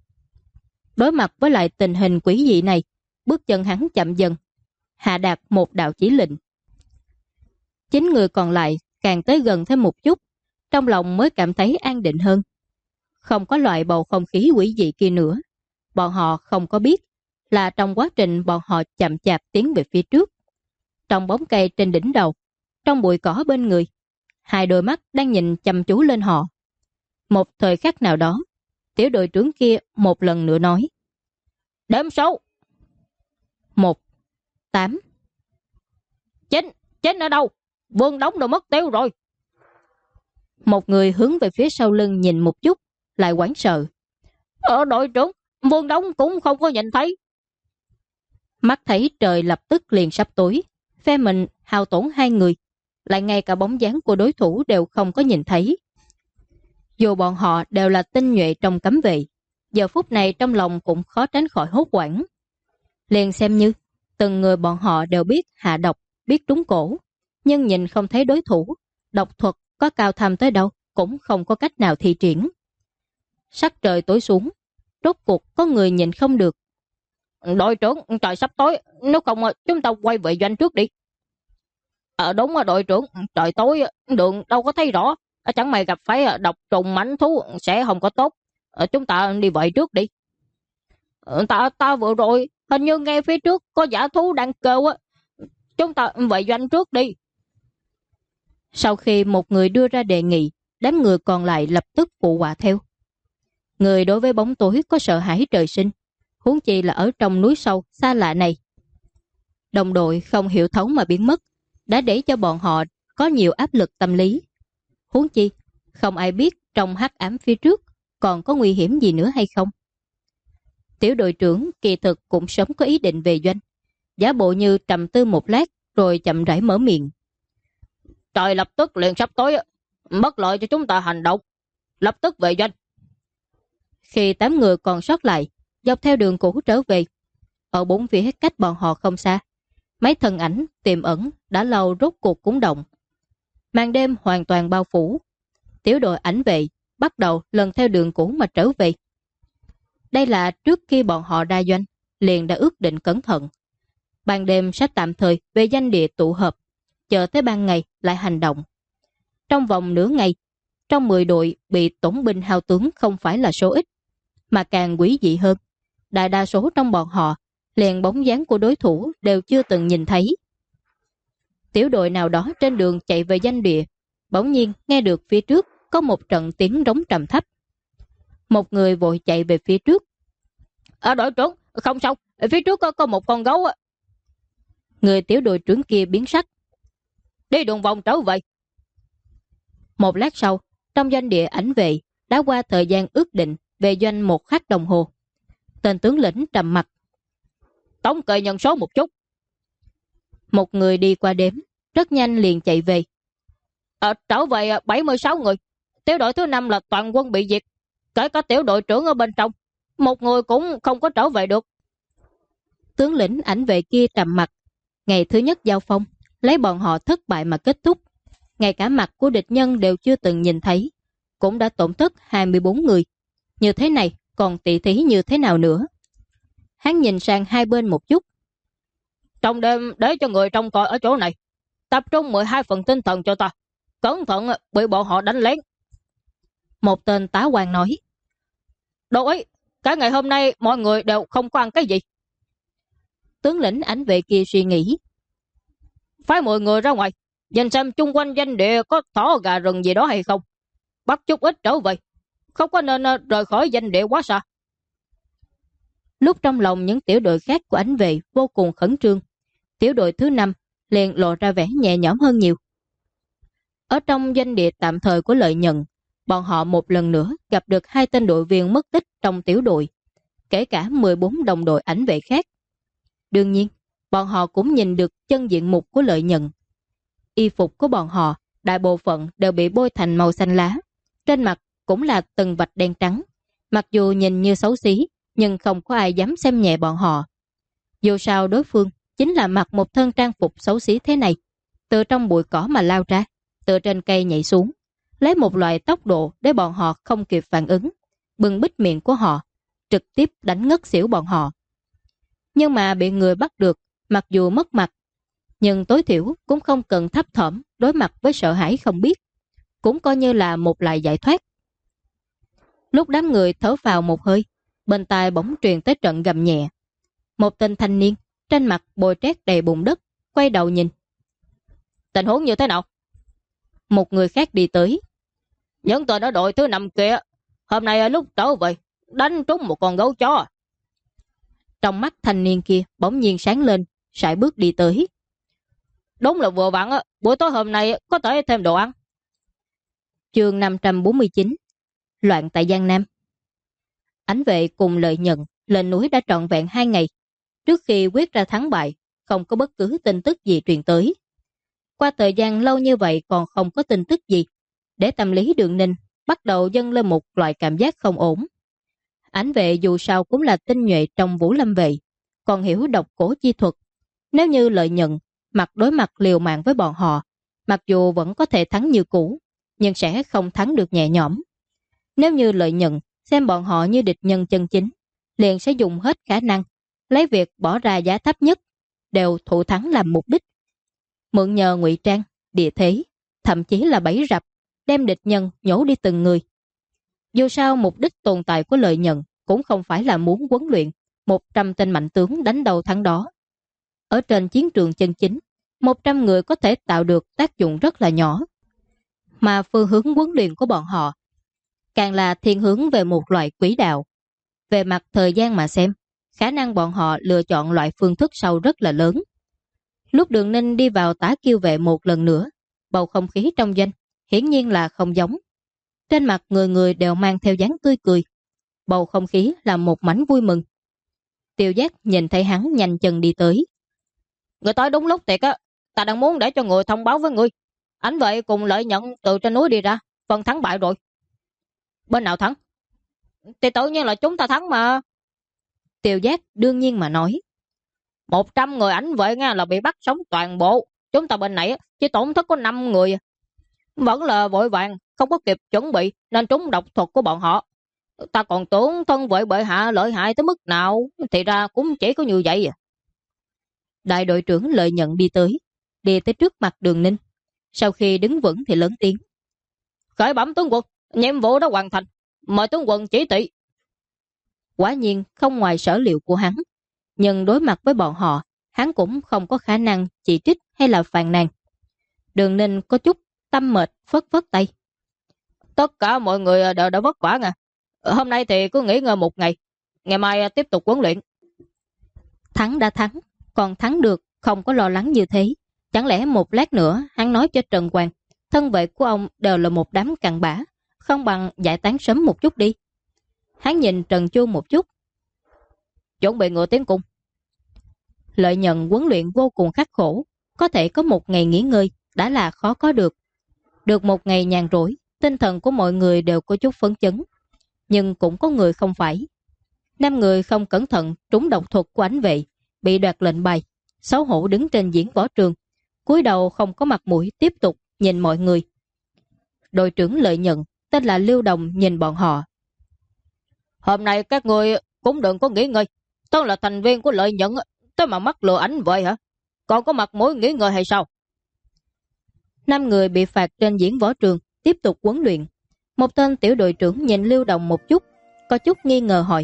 Đối mặt với lại tình hình quỷ dị này, bước chân hắn chậm dần, hạ đạt một đạo chỉ lệnh. 9 người còn lại càng tới gần thêm một chút, trong lòng mới cảm thấy an định hơn. Không có loại bầu không khí quỷ dị kia nữa. Bọn họ không có biết là trong quá trình bọn họ chậm chạp tiến về phía trước, trong bóng cây trên đỉnh đầu, trong bụi cỏ bên người, hai đôi mắt đang nhìn chăm chú lên họ. Một thời khắc nào đó, tiểu đội trưởng kia một lần nữa nói: "Đếm số." 1, 8, 9. 9 ở đâu? Vương Đống đã mất tiêu rồi. Một người hướng về phía sau lưng nhìn một chút, lại hoảng sợ: Đội trưởng, Vương Đống cũng không có nhìn thấy." Mắt thấy trời lập tức liền sắp tối, phe mình hao tổn 2 người, lại ngay cả bóng dáng của đối thủ đều không có nhìn thấy. Dù bọn họ đều là tinh nhuệ trong cấm vệ, giờ phút này trong lòng cũng khó tránh khỏi hốt hoảng. Liền xem như từng người bọn họ đều biết hạ độc, biết trúng cổ, nhưng nhìn không thấy đối thủ, độc thuật có cao thâm tới đâu cũng không có cách nào thi triển. Sắc trời tối xuống, rốt cuộc có người nhìn không được: "Đội trưởng, trời sắp tối, nếu không chúng ta quay về doanh trước đi." Đúng rồi đội trưởng, trời tối đường đâu có thấy rõ, chẳng may gặp phải độc trùng mãnh thú sẽ không có tốt. Chúng ta đi vậy trước đi." Ta vừa rồi hình như nghe phía trước có giả thú đang kêu á, chúng ta về doanh trước đi." Sau khi một người đưa ra đề nghị, đám người còn lại lập tức phụ họa theo. Người đối với bóng tối có sợ hãi trời sinh, huống chi là ở trong núi sâu xa lạ này. Đồng đội không hiểu thấu mà biến mất, đã để cho bọn họ có nhiều áp lực tâm lý. Huống chi không ai biết trong hắc ám phía trước còn có nguy hiểm gì nữa hay không. Tiểu đội trưởng kỳ thực cũng sớm có ý định về doanh, giả bộ như trầm tư một lát rồi chậm rãi mở miệng: "Trời lập tức liền sắp tối, bất lợi cho chúng ta hành động, lập tức về doanh." Khi 8 người còn sót lại dọc theo đường cũ trở về, ở bốn phía cách bọn họ không xa, mấy thân ảnh tiềm ẩn đã lâu rốt cuộc cũng động. Màn đêm hoàn toàn bao phủ, tiểu đội ảnh vệ bắt đầu lần theo đường cũ mà trở về. Đây là trước khi bọn họ ra doanh liền đã ước định cẩn thận, ban đêm sẽ tạm thời về danh địa tụ hợp, chờ tới ban ngày lại hành động. Trong vòng nửa ngày, trong 10 đội bị tổn binh hao tướng không phải là số ít, mà càng quý dị hơn, đại đa số trong bọn họ liền bóng dáng của đối thủ đều chưa từng nhìn thấy. Tiểu đội nào đó trên đường chạy về danh địa, bỗng nhiên nghe được phía trước có một trận tiếng rống trầm thấp. Một người vội chạy về phía trước: "Đội trưởng, không sao, phía trước có một con gấu." Người tiểu đội trưởng kia biến sắc: "Đi đường vòng trở về." Một lát sau, trong doanh địa ảnh vệ, đã qua thời gian ước định về doanh 1 khắc đồng hồ. Tên tướng lĩnh trầm mặt. Thống kê nhân số một chút. Một người đi qua đếm, rất nhanh liền chạy về. Trở về 76 người. Tiểu đội thứ 5 là toàn quân bị diệt, kể cả tiểu đội trưởng ở bên trong, một người cũng không có trở về được. Tướng lĩnh Ảnh Vệ kia trầm mặt. Ngày thứ nhất giao phong, lấy bọn họ thất bại mà kết thúc. Ngay cả mặt của địch nhân đều chưa từng nhìn thấy, cũng đã tổn thất 24 người. Như thế này còn tỷ thí như thế nào nữa? Hắn nhìn sang hai bên một chút. Trong đêm để cho người trông coi ở chỗ này, tập trung 12 phần tinh thần cho ta, cẩn thận bị bọn họ đánh lén. Một tên tá quan nói. Đâu ấy, cả ngày hôm nay mọi người đều không có ăn cái gì. Tướng lĩnh Ảnh Vệ kia suy nghĩ. Phái 10 người ra ngoài, nhìn xem chung quanh doanh địa có thỏ gà rừng gì đó hay không. Bắt chút ít trở về, không có nên rời khỏi doanh địa quá xa. Lúc trong lòng những tiểu đội khác của Ảnh Vệ vô cùng khẩn trương, tiểu đội thứ 5 liền lộ ra vẻ nhẹ nhõm hơn nhiều. Ở trong doanh địa tạm thời của Lợi Nhận, bọn họ một lần nữa gặp được 2 tên đội viên mất tích trong tiểu đội, kể cả 14 đồng đội Ảnh Vệ khác. Đương nhiên, bọn họ cũng nhìn được chân diện mục của Lợi Nhận. Y phục của bọn họ đại bộ phận đều bị bôi thành màu xanh lá, trên mặt cũng là từng vạch đen trắng. Mặc dù nhìn như xấu xí, nhưng không có ai dám xem nhẹ bọn họ. Dù sao đối phương chính là mặc một thân trang phục xấu xí thế này, từ trong bụi cỏ mà lao ra, từ trên cây nhảy xuống, lấy một loại tốc độ để bọn họ không kịp phản ứng, bưng bít miệng của họ, trực tiếp đánh ngất xỉu bọn họ. Nhưng mà bị người bắt được, mặc dù mất mặt, nhưng tối thiểu cũng không cần thấp thỏm đối mặt với sợ hãi không biết, cũng coi như là một loại giải thoát. Lúc đám người thở vào một hơi, bên tai bỗng truyền tới trận gầm nhẹ. Một tên thanh niên trên mặt bồi trét đầy bùn đất quay đầu nhìn. Tình huống như thế nào? Một người khác đi tới. Những tên ở đội thứ 5 kia hôm nay lúc trở về đánh trúng một con gấu chó. Trong mắt thanh niên kia bỗng nhiên sáng lên, sải bước đi tới. Đúng là vừa vặn, buổi tối hôm nay có thể thêm đồ ăn. Chương 549. Loạn tại Giang Nam. Ảnh Vệ cùng Lợi Nhận lên núi đã trọn vẹn 2 ngày. Trước khi quyết ra thắng bại, không có bất cứ tin tức gì truyền tới. Qua thời gian lâu như vậy còn không có tin tức gì, để tâm lý Đường Ninh bắt đầu dâng lên một loại cảm giác không ổn. Ảnh Vệ dù sao cũng là tinh nhuệ trong Vũ Lâm vệ, còn hiểu độc cổ chi thuật. Nếu như Lợi Nhận mặt đối mặt liều mạng với bọn họ, mặc dù vẫn có thể thắng như cũ, nhưng sẽ không thắng được nhẹ nhõm. Nếu như Lợi Nhận xem bọn họ như địch nhân chân chính, liền sẽ dùng hết khả năng, lấy việc bỏ ra giá thấp nhất, đều thủ thắng làm mục đích. Mượn nhờ ngụy trang, địa thế, thậm chí là bẫy rập, đem địch nhân nhổ đi từng người. Dù sao mục đích tồn tại của Lợi Nhận cũng không phải là muốn huấn luyện 100 tên mạnh tướng đánh đầu thắng đó. Ở trên chiến trường chân chính, 100 người có thể tạo được tác dụng rất là nhỏ. Mà phương hướng huấn luyện của bọn họ càng là thiên hướng về một loại quỹ đạo. Về mặt thời gian mà xem, khả năng bọn họ lựa chọn loại phương thức sau rất là lớn. Lúc Đường Ninh đi vào Tả Kiêu vệ một lần nữa, bầu không khí trong doanh hiển nhiên là không giống. Trên mặt người người đều mang theo dáng tươi cười. Bầu không khí là một mảnh vui mừng. Tiêu Giác nhìn thấy hắn nhanh chân đi tới. Người tới đúng lúc thiệt á, ta đang muốn để cho người thông báo với người. Ảnh Vệ cùng Lợi Nhận từ trên núi đi ra, phần thắng bại rồi. Bên nào thắng? Thì tự nhiên là chúng ta thắng mà. Tiêu Giác đương nhiên mà nói. 100 người Ảnh Vệ là bị bắt sống toàn bộ. Chúng ta bên này chỉ tổn thất có 5 người. Vẫn là vội vàng, không có kịp chuẩn bị nên trúng độc thuật của bọn họ. Ta còn tưởng thân vệ bệ hạ lợi hại tới mức nào, thì ra cũng chỉ có như vậy. Đại đội trưởng Lợi Nhận đi tới trước mặt Đường Ninh. Sau khi đứng vững thì lớn tiếng. Khởi bẩm tướng quân, nhiệm vụ đã hoàn thành, mời tướng quân chỉ thị. Quả nhiên không ngoài sở liệu của hắn, nhưng đối mặt với bọn họ, hắn cũng không có khả năng chỉ trích hay là phàn nàn. Đường Ninh có chút tâm mệt, phất phất tay. Tất cả mọi người đều đã vất vả. Hôm nay thì cứ nghỉ ngơi một ngày, ngày mai tiếp tục huấn luyện. Thắng đã thắng, còn thắng được không có lo lắng như thế. Chẳng lẽ một lát nữa hắn nói cho Trần Hoàng, thân vệ của ông đều là một đám cặn bã, không bằng giải tán sớm một chút đi. Hắn nhìn Trần Chu một chút. Chuẩn bị ngựa tiến cung. Lợi Nhận huấn luyện vô cùng khắc khổ, có thể có một ngày nghỉ ngơi đã là khó có được. Được một ngày nhàn rỗi, tinh thần của mọi người đều có chút phấn chấn. Nhưng cũng có người không phải. 5 người không cẩn thận trúng độc thuật của Ánh Vệ, bị đoạt lệnh bài, xấu hổ đứng trên diễn võ trường, cúi đầu không có mặt mũi tiếp tục nhìn mọi người. Đội trưởng Lợi Nhận tên là Lưu Đồng nhìn bọn họ. Hôm nay các người cũng đừng có nghỉ ngơi. Tôi là thành viên của Lợi Nhận, tôi mà mắc lừa Ánh Vệ hả? Còn có mặt mũi nghỉ ngơi hay sao? 5 người bị phạt trên diễn võ trường tiếp tục huấn luyện. Một tên tiểu đội trưởng nhìn Lưu Đồng một chút, có chút nghi ngờ hỏi.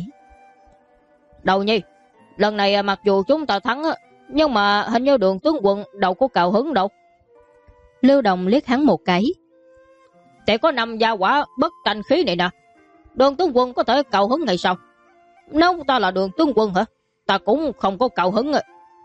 Đầu nhi, lần này mặc dù chúng ta thắng, nhưng mà hình như Đường tướng quân đâu có cào hứng đâu. Lưu Đồng liếc hắn một cái. Chỉ có 5 gia quả bất tranh khí này nè. Đường tướng quân có thể cào hứng ngày sau. Nếu ta là Đường tướng quân hả? Ta cũng không có cào hứng.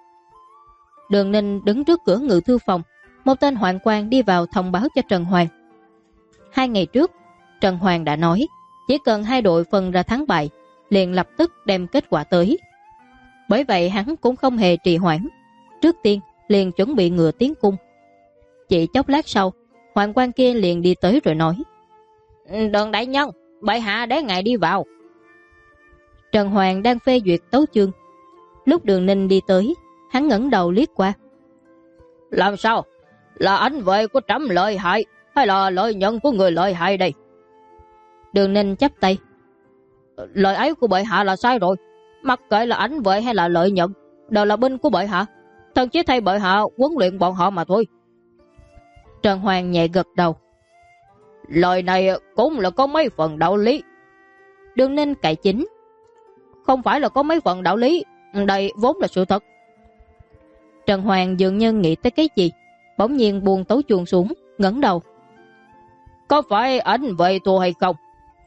Đường Ninh đứng trước cửa ngự thư phòng. Một tên hoạn quan đi vào thông báo cho Trần Hoàng. 2 ngày trước, Trần Hoàng đã nói chỉ cần 2 đội phân ra thắng bại, liền lập tức đem kết quả tới. Bởi vậy hắn cũng không hề trì hoãn, trước tiên liền chuẩn bị ngựa tiến cung. Chỉ chốc lát sau, hoạn quan kia liền đi tới rồi nói. Đường đại nhân, bệ hạ để ngài đi vào. Trần Hoàng đang phê duyệt tấu chương. Lúc Đường Ninh đi tới, hắn ngẩng đầu liếc qua. Làm sao? Là Ánh Vệ của trẫm lợi hại hay là Lợi Nhận của người lợi hại đây? Đường Ninh chắp tay. Lời ấy của bệ hạ là sai rồi. Mặc kệ là Ánh Vệ hay là Lợi Nhận, đều là binh của bệ hạ. Thần chỉ thay bệ hạ huấn luyện bọn họ mà thôi. Trần Hoàng nhẹ gật đầu. Lời này cũng là có mấy phần đạo lý. Đường Ninh cải chính. Không phải là có mấy phần đạo lý, đây vốn là sự thật. Trần Hoàng dường như nghĩ tới cái gì, bỗng nhiên buông tấu chuông xuống, ngẩng đầu. Có phải Ánh Vệ thua hay không?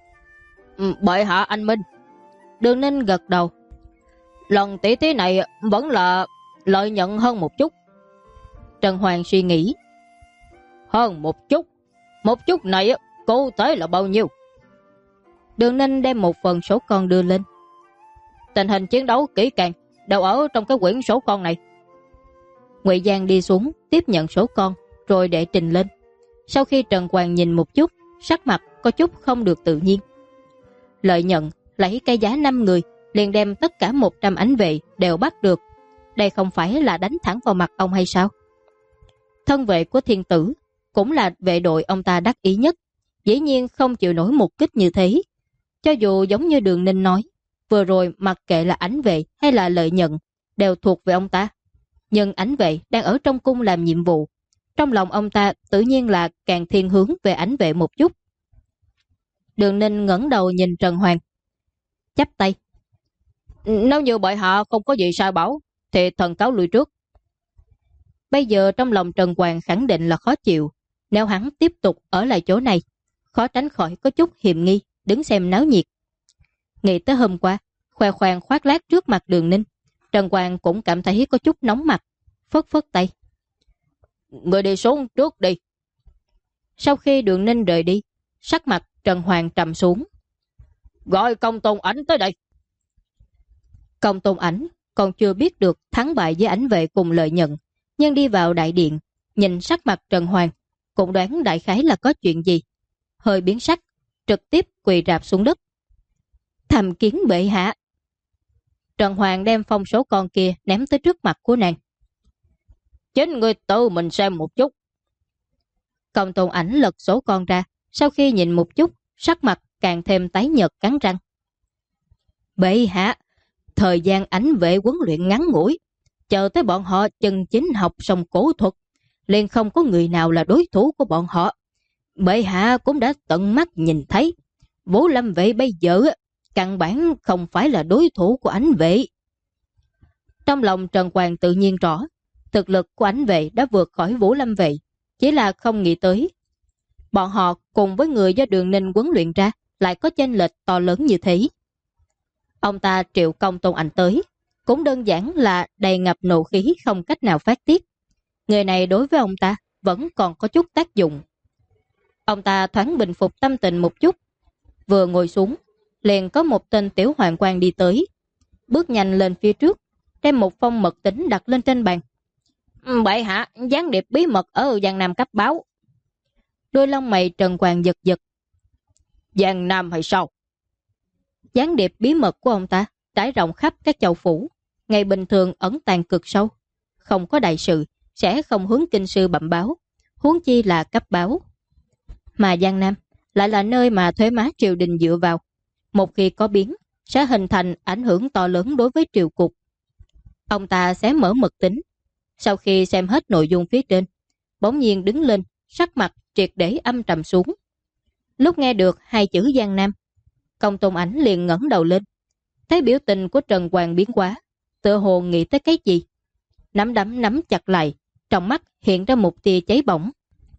Bệ hạ anh minh. Đường Ninh gật đầu. Lần tỷ thí này vẫn là Lợi Nhận hơn một chút. Trần Hoàng suy nghĩ. Hơn một chút? Một chút này cụ thể là bao nhiêu? Đường Ninh đem một phần số con đưa lên. Tình hình chiến đấu kỹ càng đều ở trong cái quyển số con này. Ngụy Giang đi xuống tiếp nhận số con rồi để trình lên. Sau khi Trần Hoàng nhìn một chút, sắc mặt có chút không được tự nhiên. Lợi Nhận lấy cái giá 5 người, liền đem tất cả 100 Ánh Vệ đều bắt được. Đây không phải là đánh thẳng vào mặt ông hay sao? Thân vệ của thiên tử cũng là vệ đội ông ta đắc ý nhất, dĩ nhiên không chịu nổi một kích như thế. Cho dù giống như Đường Ninh nói, vừa rồi mặc kệ là Ánh Vệ hay là Lợi Nhận đều thuộc về ông ta. Nhưng Ánh Vệ đang ở trong cung làm nhiệm vụ, trong lòng ông ta tự nhiên là càng thiên hướng về Ánh Vệ một chút. Đường Ninh ngẩng đầu nhìn Trần Hoàng, chắp tay. Nếu như bệ hạ không có gì sai bảo, thì thần cáo lui trước. Bây giờ trong lòng Trần Hoàng khẳng định là khó chịu. Nếu hắn tiếp tục ở lại chỗ này, khó tránh khỏi có chút hiềm nghi, đứng xem náo nhiệt. Nghĩ tới hôm qua, khoe khoang khoác lác trước mặt Đường Ninh, Trần Hoàng cũng cảm thấy có chút nóng mặt, phất phất tay. Người đi xuống trước đi. Sau khi Đường Ninh rời đi, sắc mặt Trần Hoàng trầm xuống. Gọi Công Tôn Ảnh tới đây. Công Tôn Ảnh còn chưa biết được thắng bại với Ánh Vệ cùng Lợi Nhận, nhưng đi vào đại điện, nhìn sắc mặt Trần Hoàng, cũng đoán đại khái là có chuyện gì. Hơi biến sắc, trực tiếp quỳ rạp xuống đất. Thầm kiến bệ hạ. Trần Hoàng đem phong số con kia ném tới trước mặt của nàng. Chính người tự mình xem một chút. Công Tôn Ảnh lật số con ra, sau khi nhìn một chút, sắc mặt càng thêm tái nhợt cắn răng. Bệ hạ, thời gian Ánh Vệ huấn luyện ngắn ngủi, chờ tới bọn họ chân chính học xong cổ thuật, liền không có người nào là đối thủ của bọn họ. Bệ hạ cũng đã tận mắt nhìn thấy, Vũ Lâm Vệ bây giờ căn bản không phải là đối thủ của Ánh Vệ. Trong lòng Trần Hoàng tự nhiên rõ, thực lực của Ánh Vệ đã vượt khỏi Vũ Lâm Vệ, chỉ là không nghĩ tới bọn họ cùng với người do Đường Ninh huấn luyện ra lại có chênh lệch to lớn như thế. Ông ta triệu Công Tôn Ảnh tới, cũng đơn giản là đầy ngập nộ khí không cách nào phát tiết. Người này đối với ông ta vẫn còn có chút tác dụng. Ông ta thoáng bình phục tâm tình một chút, vừa ngồi xuống, liền có một tên tiểu hoàng quan đi tới, bước nhanh lên phía trước, đem một phong mật tín đặt lên trên bàn. Bệ hạ, gián điệp bí mật ở Giang Nam cấp báo. Đôi lông mày Trần Quang giật giật. Giang Nam hay sao? Gián điệp bí mật của ông ta trải rộng khắp các châu phủ, ngày bình thường ẩn tàng cực sâu, không có đại sự sẽ không hướng kinh sư bẩm báo, huống chi là cấp báo. Mà Giang Nam lại là nơi mà thuế má triều đình dựa vào, một khi có biến sẽ hình thành ảnh hưởng to lớn đối với triều cục. Ông ta sẽ mở mật tín, sau khi xem hết nội dung phía trên, bỗng nhiên đứng lên, sắc mặt triệt để âm trầm xuống. Lúc nghe được hai chữ Giang Nam, Công Tôn Ảnh liền ngẩng đầu lên, thấy biểu tình của Trần Quang biến quá, tựa hồ nghĩ tới cái gì. Nắm đấm nắm chặt lại, trong mắt hiện ra một tia cháy bỏng.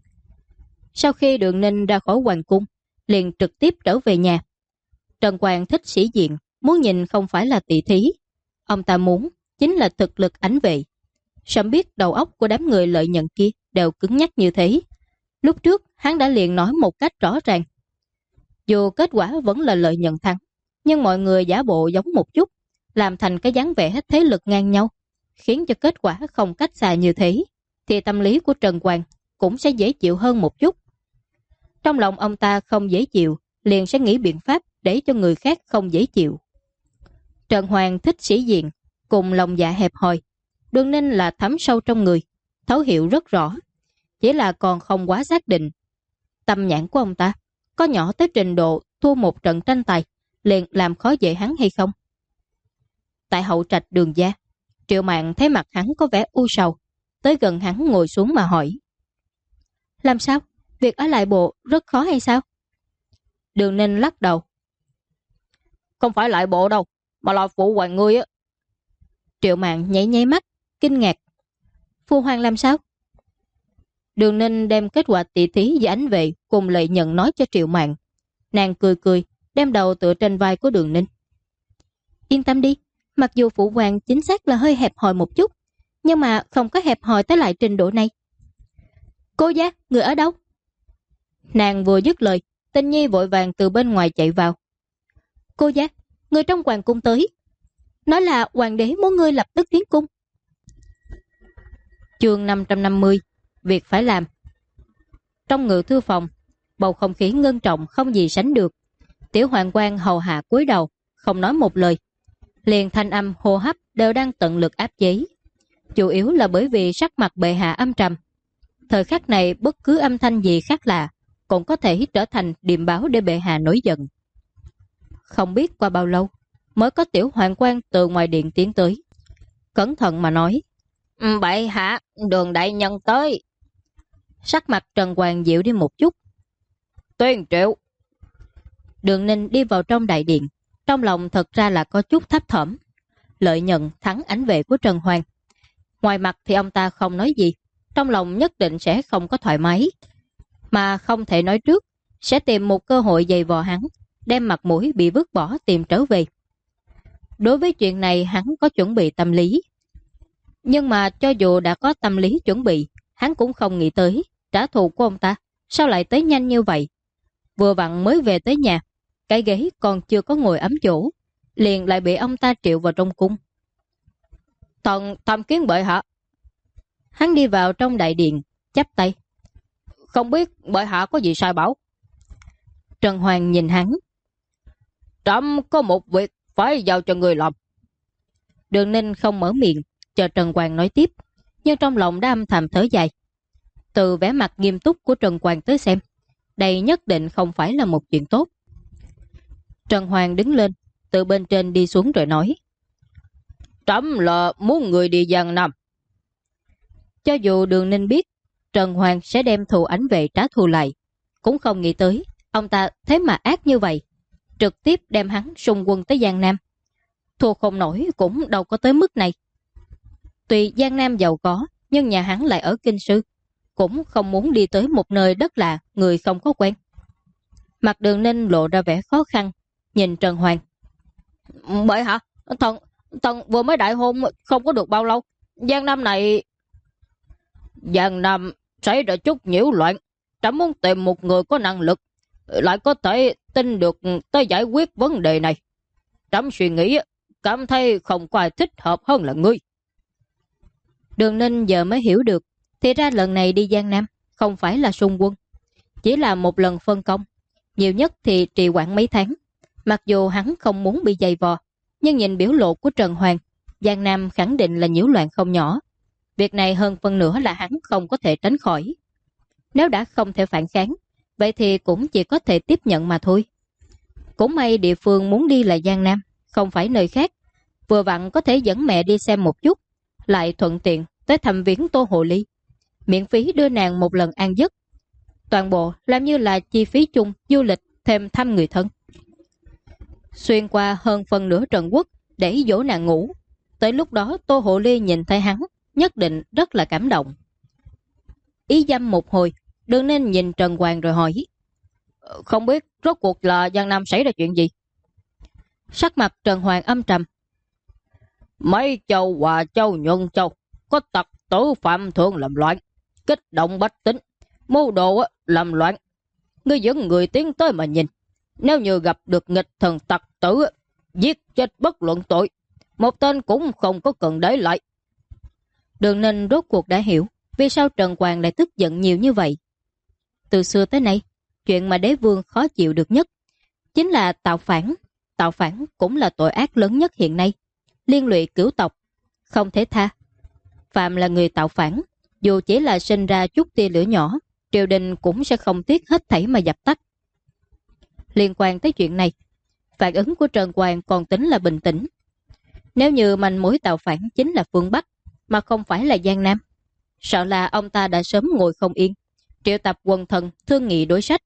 Sau khi Đường Ninh ra khỏi hoàng cung, liền trực tiếp trở về nhà. Trần Quang thích sĩ diện, muốn nhìn không phải là tỷ thí. Ông ta muốn chính là thực lực ảnh vệ. Sớm biết đầu óc của đám người lợi nhận kia đều cứng nhắc như thế. Lúc trước hắn đã liền nói một cách rõ ràng. Dù kết quả vẫn là lợi nhận thắng, nhưng mọi người giả bộ giống một chút, làm thành cái dáng vẻ thế lực ngang nhau, khiến cho kết quả không cách xa như thế, thì tâm lý của Trần Quang cũng sẽ dễ chịu hơn một chút. Trong lòng ông ta không dễ chịu, liền sẽ nghĩ biện pháp để cho người khác không dễ chịu. Trần Hoàng thích sĩ diện, cùng lòng dạ hẹp hòi. Đường Ninh là thấm sâu trong người, thấu hiểu rất rõ, chỉ là còn không quá xác định. Tâm nhãn của ông ta có nhỏ tới trình độ thua một trận tranh tài liền làm khó dễ hắn hay không? Tại hậu trạch Đường gia, Triệu Mạn thấy mặt hắn có vẻ u sầu, tới gần hắn ngồi xuống mà hỏi. Làm sao? Việc ở lại bộ rất khó hay sao? Đường Ninh lắc đầu. Không phải lại bộ đâu, mà là phụ hoàng ngươi á. Triệu Mạn nháy nháy mắt, kinh ngạc. Phu hoàng làm sao? Đường Ninh đem kết quả tỷ thí với Ánh Vệ cùng Lợi Nhận nói cho Triệu Mạn. Nàng cười cười, đem đầu tựa trên vai của Đường Ninh. Yên tâm đi, mặc dù phụ hoàng chính xác là hơi hẹp hòi một chút, nhưng mà không có hẹp hòi tới lại trình độ này. Cô giác, người ở đâu? Nàng vừa dứt lời, Tinh Nhi vội vàng từ bên ngoài chạy vào. Cô giác, người trong hoàng cung tới. Nói là hoàng đế muốn ngươi lập tức tiến cung. Chương 550, việc phải làm. Trong ngự thư phòng, bầu không khí ngưng trọng không gì sánh được. Tiểu hoàng quan hầu hạ cúi đầu, không nói một lời. Liền thanh âm hô hấp đều đang tận lực áp chế. Chủ yếu là bởi vì sắc mặt bệ hạ âm trầm. Thời khắc này bất cứ âm thanh gì khác lạ cũng có thể trở thành điềm báo để bệ hạ nổi giận. Không biết qua bao lâu mới có tiểu hoàng quan từ ngoài điện tiến tới. Cẩn thận mà nói. Bệ hạ, Đường đại nhân tới. Sắc mặt Trần Hoàng dịu đi một chút. Tuyên triệu. Đường Ninh đi vào trong đại điện, trong lòng thật ra là có chút thấp thỏm. Lợi Nhận thắng Ánh Vệ của Trần Hoàng. Ngoài mặt thì ông ta không nói gì, trong lòng nhất định sẽ không có thoải mái. Mà không thể nói trước, sẽ tìm một cơ hội giày vò hắn, đem mặt mũi bị vứt bỏ tìm trở về. Đối với chuyện này hắn có chuẩn bị tâm lý. Nhưng mà cho dù đã có tâm lý chuẩn bị, hắn cũng không nghĩ tới trả thù của ông ta sao lại tới nhanh như vậy. Vừa vặn mới về tới nhà, cái ghế còn chưa có ngồi ấm chỗ, liền lại bị ông ta triệu vào trong cung. Thần tham kiến bệ hạ. Hắn đi vào trong đại điện, chắp tay. Không biết bệ hạ có gì sai bảo? Trần Hoàng nhìn hắn. Trẫm có một việc phải giao cho người làm. Đường Ninh không mở miệng, chờ Trần Hoàng nói tiếp, nhưng trong lòng đã âm thầm thở dài. Từ vẻ mặt nghiêm túc của Trần Hoàng tới xem, đây nhất định không phải là một chuyện tốt. Trần Hoàng đứng lên, từ bên trên đi xuống rồi nói. Trẫm là muốn người đi Giang Nam. Cho dù Đường Ninh biết Trần Hoàng sẽ đem thù Ánh Vệ trả thù lại, cũng không nghĩ tới ông ta thế mà ác như vậy, trực tiếp đem hắn xung quân tới Giang Nam. Thua không nổi cũng đâu có tới mức này. Tuy Giang Nam giàu có, nhưng nhà hắn lại ở Kinh Sư, cũng không muốn đi tới một nơi đất lạ, người không có quen. Mặt Đường Ninh lộ ra vẻ khó khăn, nhìn Trần Hoàng. Bệ hạ, thần vừa mới đại hôn không có được bao lâu. Giang Nam này... Giang Nam xảy ra chút nhiễu loạn, trẫm muốn tìm một người có năng lực, lại có thể tin được tới giải quyết vấn đề này. Trẫm suy nghĩ, cảm thấy không có ai thích hợp hơn là ngươi. Đường Ninh giờ mới hiểu được, thì ra lần này đi Giang Nam không phải là xung quân, chỉ là một lần phân công, nhiều nhất thì trì hoãn mấy tháng. Mặc dù hắn không muốn bị dày vò, nhưng nhìn biểu lộ của Trần Hoàng, Giang Nam khẳng định là nhiễu loạn không nhỏ. Việc này hơn phân nửa là hắn không có thể tránh khỏi. Nếu đã không thể phản kháng, vậy thì cũng chỉ có thể tiếp nhận mà thôi. Cũng may địa phương muốn đi là Giang Nam, không phải nơi khác. Vừa vặn có thể dẫn mẹ đi xem một chút, lại thuận tiện tới thăm viếng Tô Hồ Ly, miễn phí đưa nàng một lần an giấc. Toàn bộ làm như là chi phí chung du lịch thêm thăm người thân. Xuyên qua hơn phân nửa Trần Quốc để dỗ nàng ngủ. Tới lúc đó Tô Hồ Ly nhìn thấy hắn, nhất định rất là cảm động. Ý dăm một hồi, Đường Ninh nhìn Trần Hoàng rồi hỏi: Không biết rốt cuộc là Giang Nam xảy ra chuyện gì? Sắc mặt Trần Hoàng âm trầm. Mấy châu Hòa Châu Nhuận Châu có tặc tử phạm thượng làm loạn, kích động bách tính, mưu đồ làm loạn. Ngươi dẫn người tiến tới mà nhìn, nếu như gặp được nghịch thần tặc tử, giết chết bất luận tội, một tên cũng không có cần để lại. Đường Ninh rốt cuộc đã hiểu vì sao Trần Hoàng lại tức giận nhiều như vậy. Từ xưa tới nay, chuyện mà đế vương khó chịu được nhất chính là tạo phản. Tạo phản cũng là tội ác lớn nhất hiện nay, liên lụy cửu tộc, không thể tha. Phạm là người tạo phản, dù chỉ là sinh ra chút tia lửa nhỏ, triều đình cũng sẽ không tiếc hết thảy mà dập tắt. Liên quan tới chuyện này, phản ứng của Trần Hoàng còn tính là bình tĩnh. Nếu như manh mối tạo phản chính là phương Bắc, mà không phải là Giang Nam, sợ là ông ta đã sớm ngồi không yên, triệu tập quần thần thương nghị đối sách.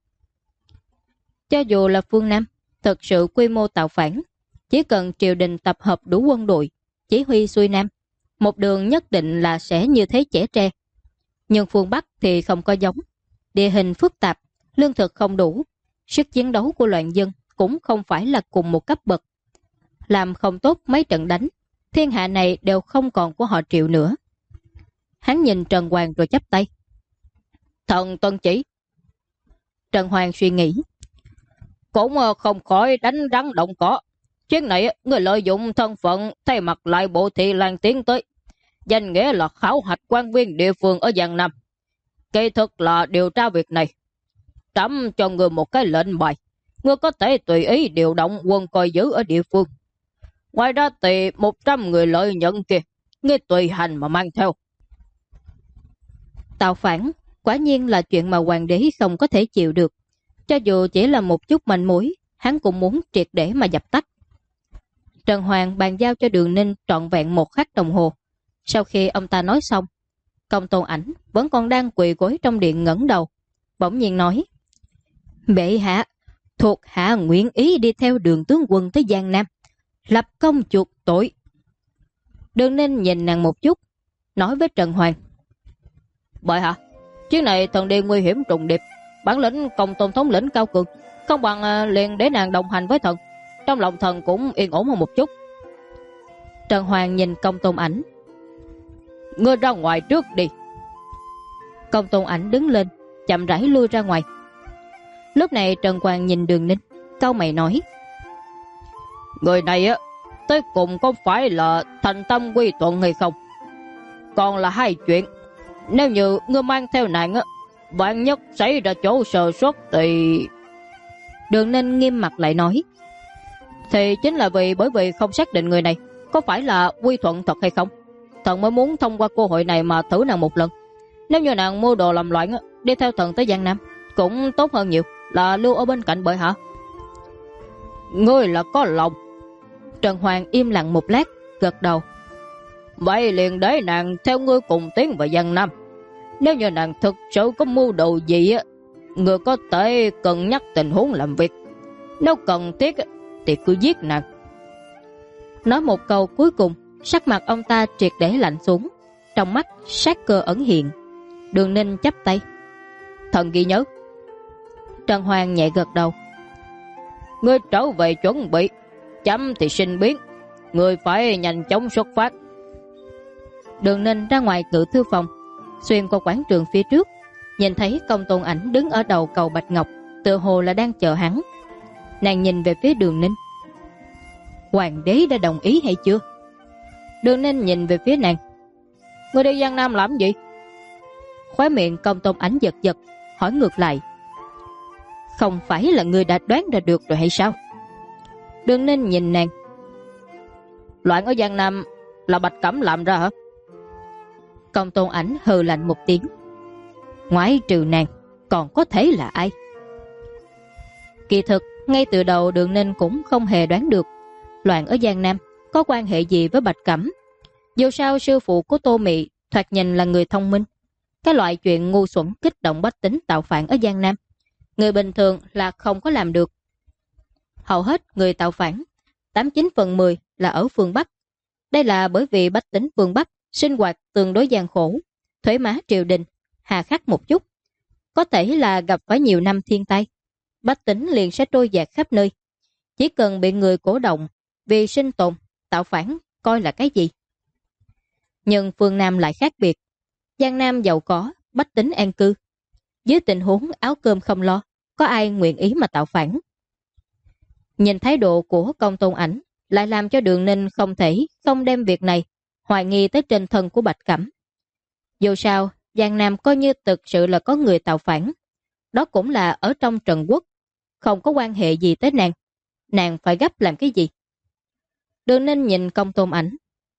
Cho dù là phương Nam, thực sự quy mô tạo phản, chỉ cần triều đình tập hợp đủ quân đội, chỉ huy xuôi Nam, một đường nhất định là sẽ như thế chẻ tre. Nhưng phương Bắc thì không có giống, địa hình phức tạp, lương thực không đủ, sức chiến đấu của loạn dân cũng không phải là cùng một cấp bậc. Làm không tốt mấy trận đánh, thiên hạ này đều không còn của họ Triệu nữa. Hắn nhìn Trần Hoàng rồi chắp tay. Thần tuân chỉ. Trần Hoàng suy nghĩ. Cũng không khỏi đánh rắn động cỏ. Chuyện này người lợi dụng thân phận thay mặt lại bộ thị lan tiến tới, danh nghĩa là khảo hạch quan viên địa phương ở Giang Nam. Kỳ thực là điều tra việc này. Trẫm cho người một cái lệnh bài, người có thể tùy ý điều động quân coi giữ ở địa phương. Ngoài ra thì 100 người lợi nhận kia, ngươi tùy hành mà mang theo. Tạo phản quả nhiên là chuyện mà hoàng đế không có thể chịu được. Cho dù chỉ là một chút manh mối, hắn cũng muốn triệt để mà dập tắt. Trần Hoàng bàn giao cho Đường Ninh trọn vẹn 1 khắc đồng hồ. Sau khi ông ta nói xong, Công Tôn Ảnh vẫn còn đang quỳ gối trong điện ngẩng đầu, bỗng nhiên nói: Bệ hạ, thuộc hạ nguyện ý đi theo Đường tướng quân tới Giang Nam, lập công chuộc tội. Đường Ninh nhìn nàng một chút, nói với Trần Hoàng: Bệ hạ, chuyến này thần đi nguy hiểm trùng điệp, bản lĩnh Công Tôn thống lĩnh cao cường, không bằng liền để nàng đồng hành với thần, trong lòng thần cũng yên ổn hơn một chút. Trần Hoàng nhìn Công Tôn Ảnh: Ngươi ra ngoài trước đi. Công Tôn Ảnh đứng lên, chậm rãi lui ra ngoài. Lúc này Trần Hoàng nhìn Đường Ninh, cau mày nói: Người này tới cùng có phải là thành tâm quy thuận hay không? Còn là hai chuyện. Nếu như ngươi mang theo nàng vạn nhất xảy ra chỗ sơ suất thì... Đường Ninh nghiêm mặt lại nói: Thì chính là bởi vì không xác định người này có phải là quy thuận thật hay không, thần mới muốn thông qua cơ hội này mà thử nàng một lần. Nếu như nàng mưu đồ làm loạn đi theo thần tới Giang Nam cũng tốt hơn nhiều là lưu ở bên cạnh bệ hạ. Ngươi là có lòng. Trần Hoàng im lặng một lát, gật đầu: Vậy liền để nàng theo ngươi cùng tiến vào Giang Nam. Nếu như nàng thực sự có mưu đồ gì ngươi có thể cân nhắc tình huống làm việc. Nếu cần thiết thì cứ giết nàng. Nói một câu cuối cùng, sắc mặt ông ta triệt để lạnh xuống, trong mắt sát cơ ẩn hiện. Đường Ninh chắp tay: Thần ghi nhớ. Trần Hoàng nhẹ gật đầu: Ngươi trở về chuẩn bị, chấm thì sinh biến, ngươi phải nhanh chóng xuất phát. Đường Ninh ra ngoài Ngự thư phòng, xuyên qua quảng trường phía trước, nhìn thấy Công Tôn Ảnh đứng ở đầu cầu Bạch Ngọc, tựa hồ là đang chờ hắn. Nàng nhìn về phía Đường Ninh. Hoàng đế đã đồng ý hay chưa? Đường Ninh nhìn về phía nàng. Ngươi đi Giang Nam làm gì? Khóe miệng Công Tôn Ảnh giật giật, hỏi ngược lại. Không phải là ngươi đã đoán ra được rồi hay sao? Đường Ninh nhìn nàng. Loạn ở Giang Nam là Bạch Cẩm làm ra hả? Công Tôn Ảnh hừ lạnh một tiếng. Ngoại trừ nàng, còn có thể là ai? Kỳ thực, ngay từ đầu Đường Ninh cũng không hề đoán được loạn ở Giang Nam có quan hệ gì với Bạch Cẩm. Dù sao sư phụ của Tô Mị thoạt nhìn là người thông minh. Cái loại chuyện ngu xuẩn kích động bách tính tạo phản ở Giang Nam, người bình thường là không có làm được. Hầu hết người tạo phản, 89/10 là ở phương Bắc. Đây là bởi vì bách tính phương Bắc sinh hoạt tương đối gian khổ, thuế má triều đình hà khắc một chút, có thể là gặp phải nhiều năm thiên tai, bách tính liền sẽ trôi dạt khắp nơi. Chỉ cần bị người cổ động vì sinh tồn, tạo phản coi là cái gì. Nhưng phương Nam lại khác biệt. Giang Nam giàu có, bách tính an cư. Dưới tình huống áo cơm không lo, có ai nguyện ý mà tạo phản? Nhìn thái độ của Công Tôn Ảnh lại làm cho Đường Ninh không thể không đem việc này hoài nghi tới trên thân của Bạch Cẩm. Dù sao, Giang Nam coi như thực sự là có người tạo phản. Đó cũng là ở trong Trần Quốc, không có quan hệ gì tới nàng. Nàng phải gấp làm cái gì? Đường Ninh nhìn Công Tôn Ảnh.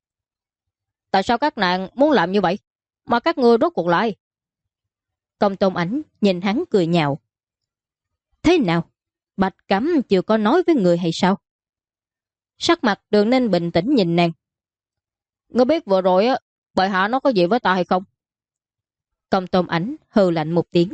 Tại sao các nàng muốn làm như vậy? Mà các ngươi rốt cuộc lại? Công Tôn Ảnh nhìn hắn cười nhạo. Thế nào? Bạch Cẩm chưa có nói với người hay sao? Sắc mặt Đường Ninh bình tĩnh nhìn nàng. Ngươi biết vừa rồi á, bệ hạ nó có gì với ta hay không? Công Tôn Ảnh hừ lạnh một tiếng.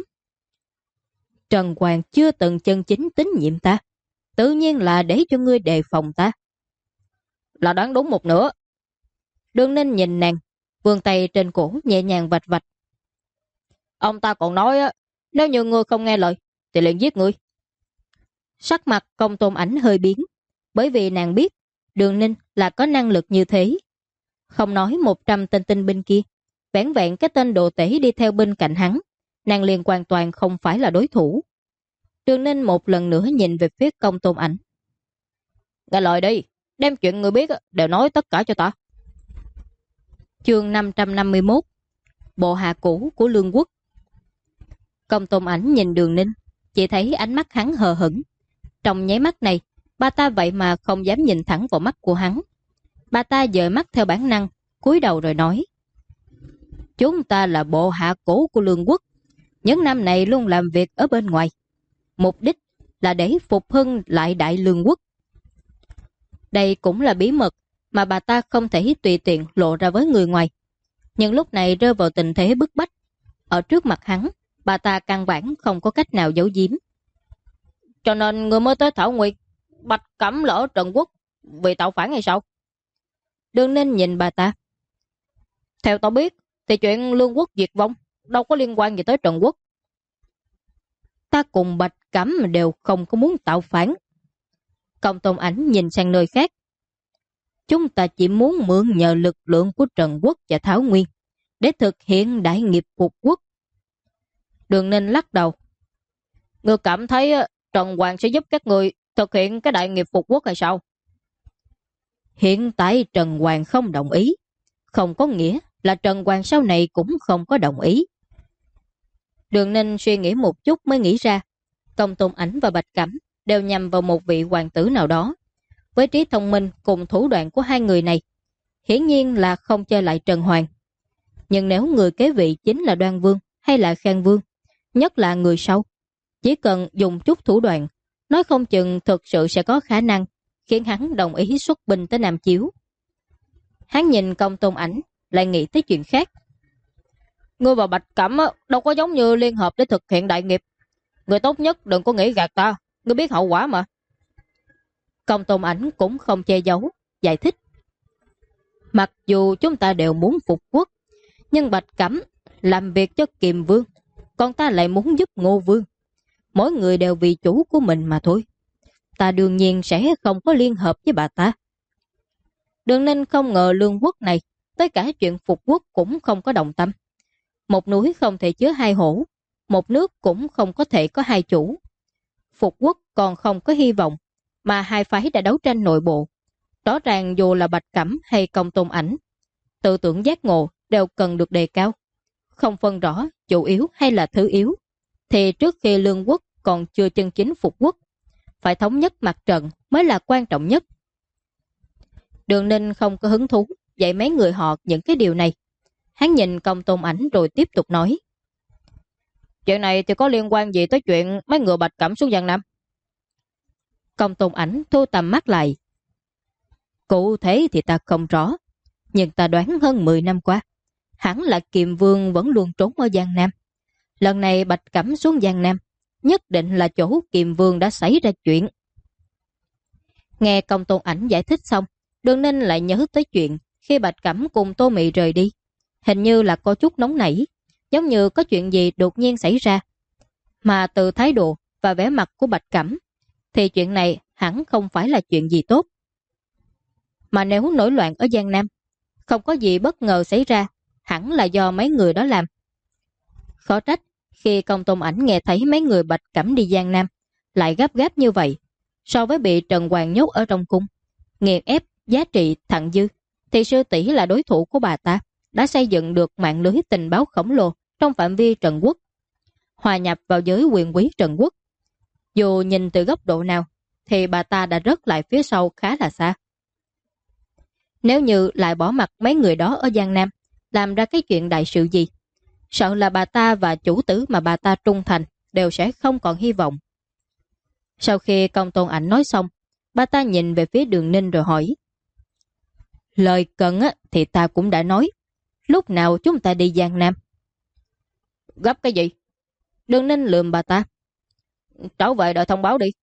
Trần Hoàng chưa từng chân chính tín nhiệm ta, tự nhiên là để cho ngươi đề phòng ta. Là đoán đúng một nửa. Đường Ninh nhìn nàng, vươn tay trên cổ nhẹ nhàng vạch vạch. Ông ta còn nói á, nếu như ngươi không nghe lời thì liền giết ngươi. Sắc mặt Công Tôn Ảnh hơi biến, bởi vì nàng biết Đường Ninh là có năng lực như thế. Không nói 100 tên tinh binh kia, vẻn vẹn cái tên đồ tể đi theo bên cạnh hắn, nàng liền hoàn toàn không phải là đối thủ. Đường Ninh một lần nữa nhìn về phía Công Tôn Ảnh. Nghe lời đi, đem chuyện người biết đều nói tất cả cho ta. Chương 551, bộ hạ cũ của Lương Quốc. Công Tôn Ảnh nhìn Đường Ninh, chỉ thấy ánh mắt hắn hờ hững. Trong nháy mắt này, bà ta vậy mà không dám nhìn thẳng vào mắt của hắn. Bà ta dời mắt theo bản năng, cúi đầu rồi nói. Chúng ta là bộ hạ cũ của Lương Quốc, những năm này luôn làm việc ở bên ngoài. Mục đích là để phục hưng lại Đại Lương Quốc. Đây cũng là bí mật mà bà ta không thể tùy tiện lộ ra với người ngoài. Nhưng lúc này rơi vào tình thế bức bách. Ở trước mặt hắn, bà ta căn bản không có cách nào giấu giếm. Cho nên người mới tới Thảo Nguyệt, Bạch Cẩm là ở Trần Quốc vì tạo phản hay sao? Đường Ninh nhìn bà ta. Theo tao biết thì chuyện Lương Quốc diệt vong đâu có liên quan gì tới Trần Quốc. Ta cùng Bạch Cẩm đều không có muốn tạo phản. Công Tôn Ảnh nhìn sang nơi khác. Chúng ta chỉ muốn mượn nhờ lực lượng của Trần Quốc và Thảo Nguyên để thực hiện đại nghiệp phục quốc. Đường Ninh lắc đầu. Ngươi cảm thấy Trần Hoàng sẽ giúp các người thực hiện cái đại nghiệp phục quốc hay sao? Hiện tại Trần Hoàng không đồng ý, không có nghĩa là Trần Hoàng sau này cũng không có đồng ý. Đường Ninh suy nghĩ một chút mới nghĩ ra, Công Tôn Ảnh và Bạch Cẩm đều nhằm vào một vị hoàng tử nào đó. Với trí thông minh cùng thủ đoạn của hai người này, hiển nhiên là không chơi lại Trần Hoàng. Nhưng nếu người kế vị chính là Đoan Vương hay là Khang Vương, nhất là người sau, chỉ cần dùng chút thủ đoạn, nói không chừng thực sự sẽ có khả năng khiến hắn đồng ý xuất binh tới Nam Chiếu. Hắn nhìn Công Tôn Ảnh, lại nghĩ tới chuyện khác. Ngươi và Bạch Cẩm đâu có giống như liên hợp để thực hiện đại nghiệp. Người tốt nhất đừng có nghĩ gạt ta, ngươi biết hậu quả mà. Công Tôn Ảnh cũng không che giấu, giải thích. Mặc dù chúng ta đều muốn phục quốc, nhưng Bạch Cẩm làm việc cho Kiềm Vương, còn ta lại muốn giúp Ngô Vương. Mỗi người đều vì chủ của mình mà thôi. Ta đương nhiên sẽ không có liên hợp với bà ta. Đường Ninh không ngờ Lương Quốc này, tới cả chuyện phục quốc cũng không có đồng tâm. Một núi không thể chứa hai hổ, một nước cũng không có thể có hai chủ. Phục quốc còn không có hy vọng, mà hai phái đã đấu tranh nội bộ. Rõ ràng dù là Bạch Cẩm hay Công Tôn Ảnh, tư tưởng giác ngộ đều cần được đề cao. Không phân rõ chủ yếu hay là thứ yếu, thì trước khi lương quốc còn chưa chân chính phục quốc, phải thống nhất mặt trận mới là quan trọng nhất. Đường Ninh không có hứng thú dạy mấy người họ những cái điều này. Hắn nhìn Công Tôn Ảnh rồi tiếp tục nói. Chuyện này thì có liên quan gì tới chuyện mấy người Bạch Cẩm xuống Giang Nam? Công Tôn Ảnh thu tầm mắt lại. Cụ thể thì ta không rõ, nhưng ta đoán hơn 10 năm qua, hẳn là Kiềm Vương vẫn luôn trốn ở Giang Nam. Lần này Bạch Cẩm xuống Giang Nam, nhất định là chỗ Kiềm Vương đã xảy ra chuyện. Nghe Công Tôn Ảnh giải thích xong, Đường Ninh lại nhớ tới chuyện khi Bạch Cẩm cùng Tô Mị rời đi. Hình như là có chút nóng nảy, giống như có chuyện gì đột nhiên xảy ra. Mà từ thái độ và vẻ mặt của Bạch Cẩm, thì chuyện này hẳn không phải là chuyện gì tốt. Mà nếu nổi loạn ở Giang Nam, không có gì bất ngờ xảy ra, hẳn là do mấy người đó làm. Khó trách khi Công Tôn Ảnh nghe thấy mấy người Bạch Cẩm đi Giang Nam lại gấp gáp như vậy. So với bị Trần Hoàng nhốt ở trong cung, nghiền ép giá trị thặng dư, thì sư tỷ là đối thủ của bà ta, đã xây dựng được mạng lưới tình báo khổng lồ trong phạm vi Trần Quốc, hòa nhập vào giới quyền quý Trần Quốc. Dù nhìn từ góc độ nào, thì bà ta đã rớt lại phía sau khá là xa. Nếu như lại bỏ mặt mấy người đó ở Giang Nam, làm ra cái chuyện đại sự gì, sợ là bà ta và chủ tử mà bà ta trung thành đều sẽ không còn hy vọng. Sau khi Công Tôn Ảnh nói xong, bà ta nhìn về phía Đường Ninh rồi hỏi. Lời cần thì ta cũng đã nói, lúc nào chúng ta đi Giang Nam? Gấp cái gì? Đường Ninh lườm bà ta. Trở về đợi thông báo đi.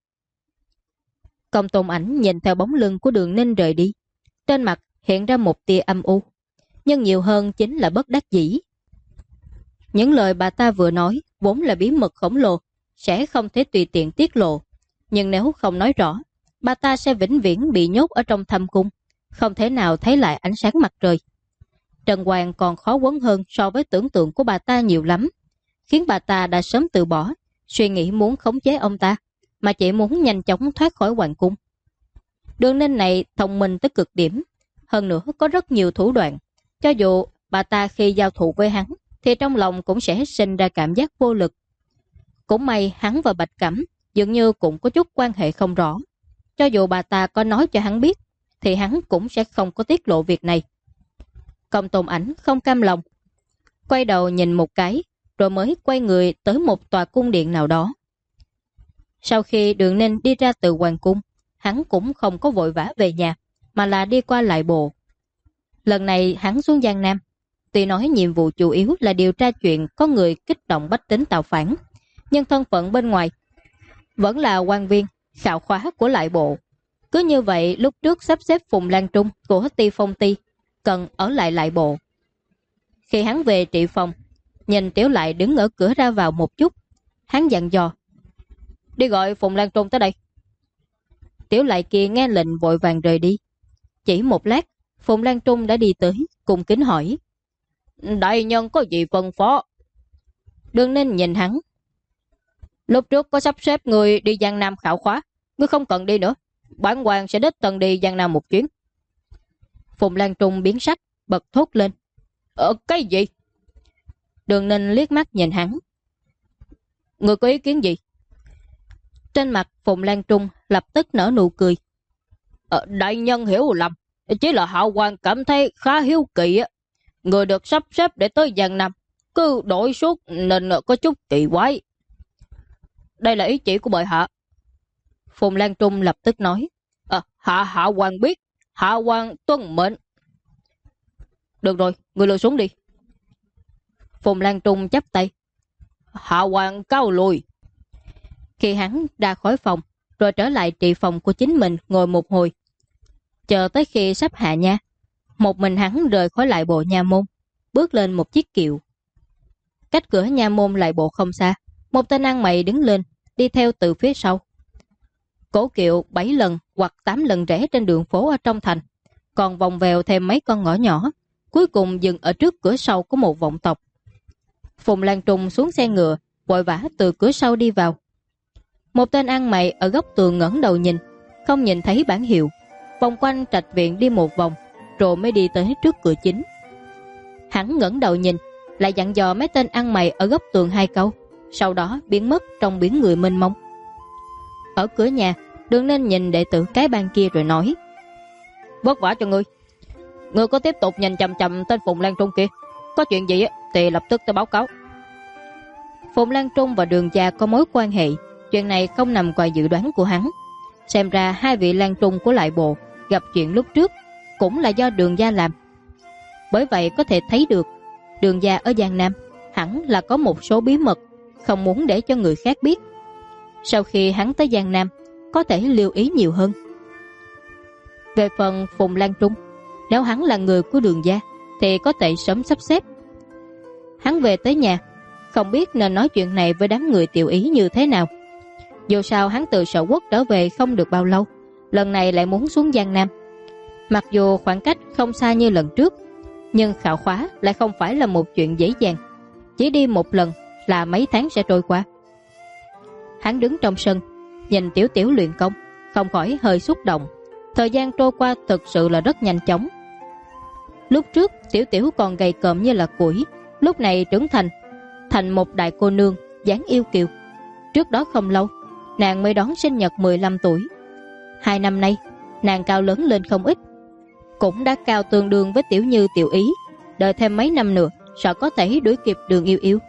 Công Tôn Ảnh nhìn theo bóng lưng của Đường Ninh rời đi, trên mặt hiện ra một tia âm u, nhưng nhiều hơn chính là bất đắc dĩ. Những lời bà ta vừa nói vốn là bí mật khổng lồ, sẽ không thể tùy tiện tiết lộ. Nhưng nếu không nói rõ, bà ta sẽ vĩnh viễn bị nhốt ở trong thâm cung, không thể nào thấy lại ánh sáng mặt trời. Trần Hoàng còn khó quấn hơn so với tưởng tượng của bà ta nhiều lắm, khiến bà ta đã sớm từ bỏ suy nghĩ muốn khống chế ông ta, mà chỉ muốn nhanh chóng thoát khỏi hoàng cung. Đường Ninh này thông minh tới cực điểm, hơn nữa có rất nhiều thủ đoạn. Cho dù bà ta khi giao thủ với hắn, thì trong lòng cũng sẽ sinh ra cảm giác vô lực. Cũng may hắn và Bạch Cẩm dường như cũng có chút quan hệ không rõ. Cho dù bà ta có nói cho hắn biết, thì hắn cũng sẽ không có tiết lộ việc này. Công Tôn Ảnh không cam lòng, quay đầu nhìn một cái, rồi mới quay người tới một tòa cung điện nào đó. Sau khi Đường Ninh đi ra từ hoàng cung, hắn cũng không có vội vã về nhà, mà là đi qua lại bộ. Lần này hắn xuống Giang Nam, tuy nói nhiệm vụ chủ yếu là điều tra chuyện có người kích động bách tính tạo phản, nhưng thân phận bên ngoài vẫn là quan viên khảo khóa của lại bộ. Cứ như vậy, lúc trước sắp xếp Phùng Lan Trung của Ti Phong Ti cần ở lại bộ. Khi hắn về trị phòng, nhìn Tiểu Lại đứng ở cửa ra vào một chút, hắn dặn dò. Đi gọi Phùng Lan Trung tới đây. Tiểu Lại kia nghe lệnh vội vàng rời đi. Chỉ một lát, Phùng Lan Trung đã đi tới, cung kính hỏi. Đại nhân có gì phân phó? Đường Ninh nhìn hắn. Lúc trước có sắp xếp người đi Giang Nam khảo khóa, ngươi không cần đi nữa. Bản hoàng sẽ đích thân đi Giang Nam một chuyến. Phùng Lan Trung biến sắc, bật thốt lên. Cái gì? Đường Ninh liếc mắt nhìn hắn. Ngươi có ý kiến gì? Trên mặt Phùng Lan Trung lập tức nở nụ cười. Đại nhân hiểu lầm, chỉ là Hạo Hoàng cảm thấy khá hiếu kỳ. Người được sắp xếp để tới Giang Nam cứ đổi suốt nên có chút kỳ quái. Đây là ý chỉ của bệ hạ. Phùng Lan Trung lập tức nói. Hạ Hoàng biết, Hạ Hoàng tuân mệnh. Được rồi, người lùi xuống đi. Phùng Lan Trung chắp tay. Hạ Hoàng cáo lùi. Khi hắn ra khỏi phòng, rồi trở lại trị phòng của chính mình ngồi một hồi. Chờ tới khi sắp hạ nha, một mình hắn rời khỏi lại bộ nha môn, bước lên một chiếc kiệu. Cách cửa nha môn lại bộ không xa, một tên ăn mày đứng lên, đi theo từ phía sau. Cổ kiệu 7 lần hoặc 8 lần rẽ trên đường phố ở trong thành, còn vòng vèo thêm mấy con ngõ nhỏ, cuối cùng dừng ở trước cửa sau của một vọng tộc. Phùng Lan Trung xuống xe ngựa, vội vã từ cửa sau đi vào. Một tên ăn mày ở góc tường ngẩng đầu nhìn, không nhìn thấy bảng hiệu, vòng quanh trạch viện đi một vòng, rồi mới đi tới trước cửa chính. Hắn ngẩng đầu nhìn, lại dặn dò mấy tên ăn mày ở góc tường 2 câu, sau đó biến mất trong biển người mênh mông. Ở cửa nhà, Đường Ninh nhìn đệ tử cái ban kia rồi nói: "Vất vả cho ngươi. Ngươi có tiếp tục nhìn chằm chằm tên Phùng Lan Trung kia, có chuyện gì thì lập tức tới báo cáo." Phùng Lan Trung và Đường gia có mối quan hệ, chuyện này không nằm ngoài dự đoán của hắn. Xem ra hai vị Lan Trung của lại bộ gặp chuyện lúc trước cũng là do Đường gia làm. Bởi vậy có thể thấy được Đường gia ở Giang Nam hẳn là có một số bí mật không muốn để cho người khác biết. Sau khi hắn tới Giang Nam, có thể lưu ý nhiều hơn. Về phần Phùng Lan Trung, nếu hắn là người của Đường gia thì có thể sớm sắp xếp. Hắn về tới nhà, không biết nên nói chuyện này với đám người Tiểu Ý như thế nào. Dù sao hắn từ Sở Quốc trở về không được bao lâu, lần này lại muốn xuống Giang Nam. Mặc dù khoảng cách không xa như lần trước, nhưng khảo khóa lại không phải là một chuyện dễ dàng. Chỉ đi một lần là mấy tháng sẽ trôi qua. Hắn đứng trong sân, nhìn Tiểu Tiểu luyện công, không khỏi hơi xúc động. Thời gian trôi qua thực sự là rất nhanh chóng. Lúc trước Tiểu Tiểu còn gầy còm như là củi, lúc này trưởng thành một đại cô nương dáng yêu kiều. Trước đó không lâu, nàng mới đón sinh nhật 15 tuổi. 2 năm nay, nàng cao lớn lên không ít, cũng đã cao tương đương với Tiểu Như Tiểu Ý. Đợi thêm mấy năm nữa, sợ có thể đuổi kịp Đường Yêu Yêu.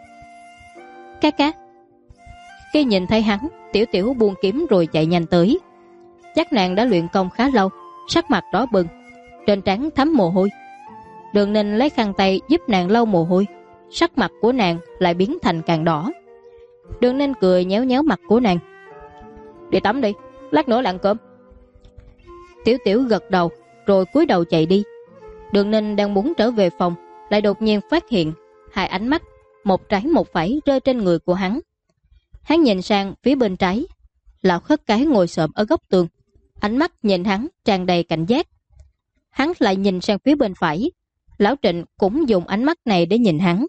Cá. Khi nhìn thấy hắn, Tiểu Tiểu buông kiếm rồi chạy nhanh tới. Chắc nàng đã luyện công khá lâu, sắc mặt đỏ bừng, trên trán thấm mồ hôi. Đường Ninh lấy khăn tay giúp nàng lau mồ hôi, sắc mặt của nàng lại biến thành càng đỏ. Đường Ninh cười nhéo nhéo mặt của nàng: "Đi tắm đi, lát nữa là ăn cơm." Tiểu Tiểu gật đầu rồi cúi đầu chạy đi. Đường Ninh đang muốn trở về phòng, lại đột nhiên phát hiện hai ánh mắt, một trái một phải rơi trên người của hắn. Hắn nhìn sang phía bên trái, lão Khất Cái ngồi xổm ở góc tường, ánh mắt nhìn hắn tràn đầy cảnh giác. Hắn lại nhìn sang phía bên phải, lão Trịnh cũng dùng ánh mắt này để nhìn hắn.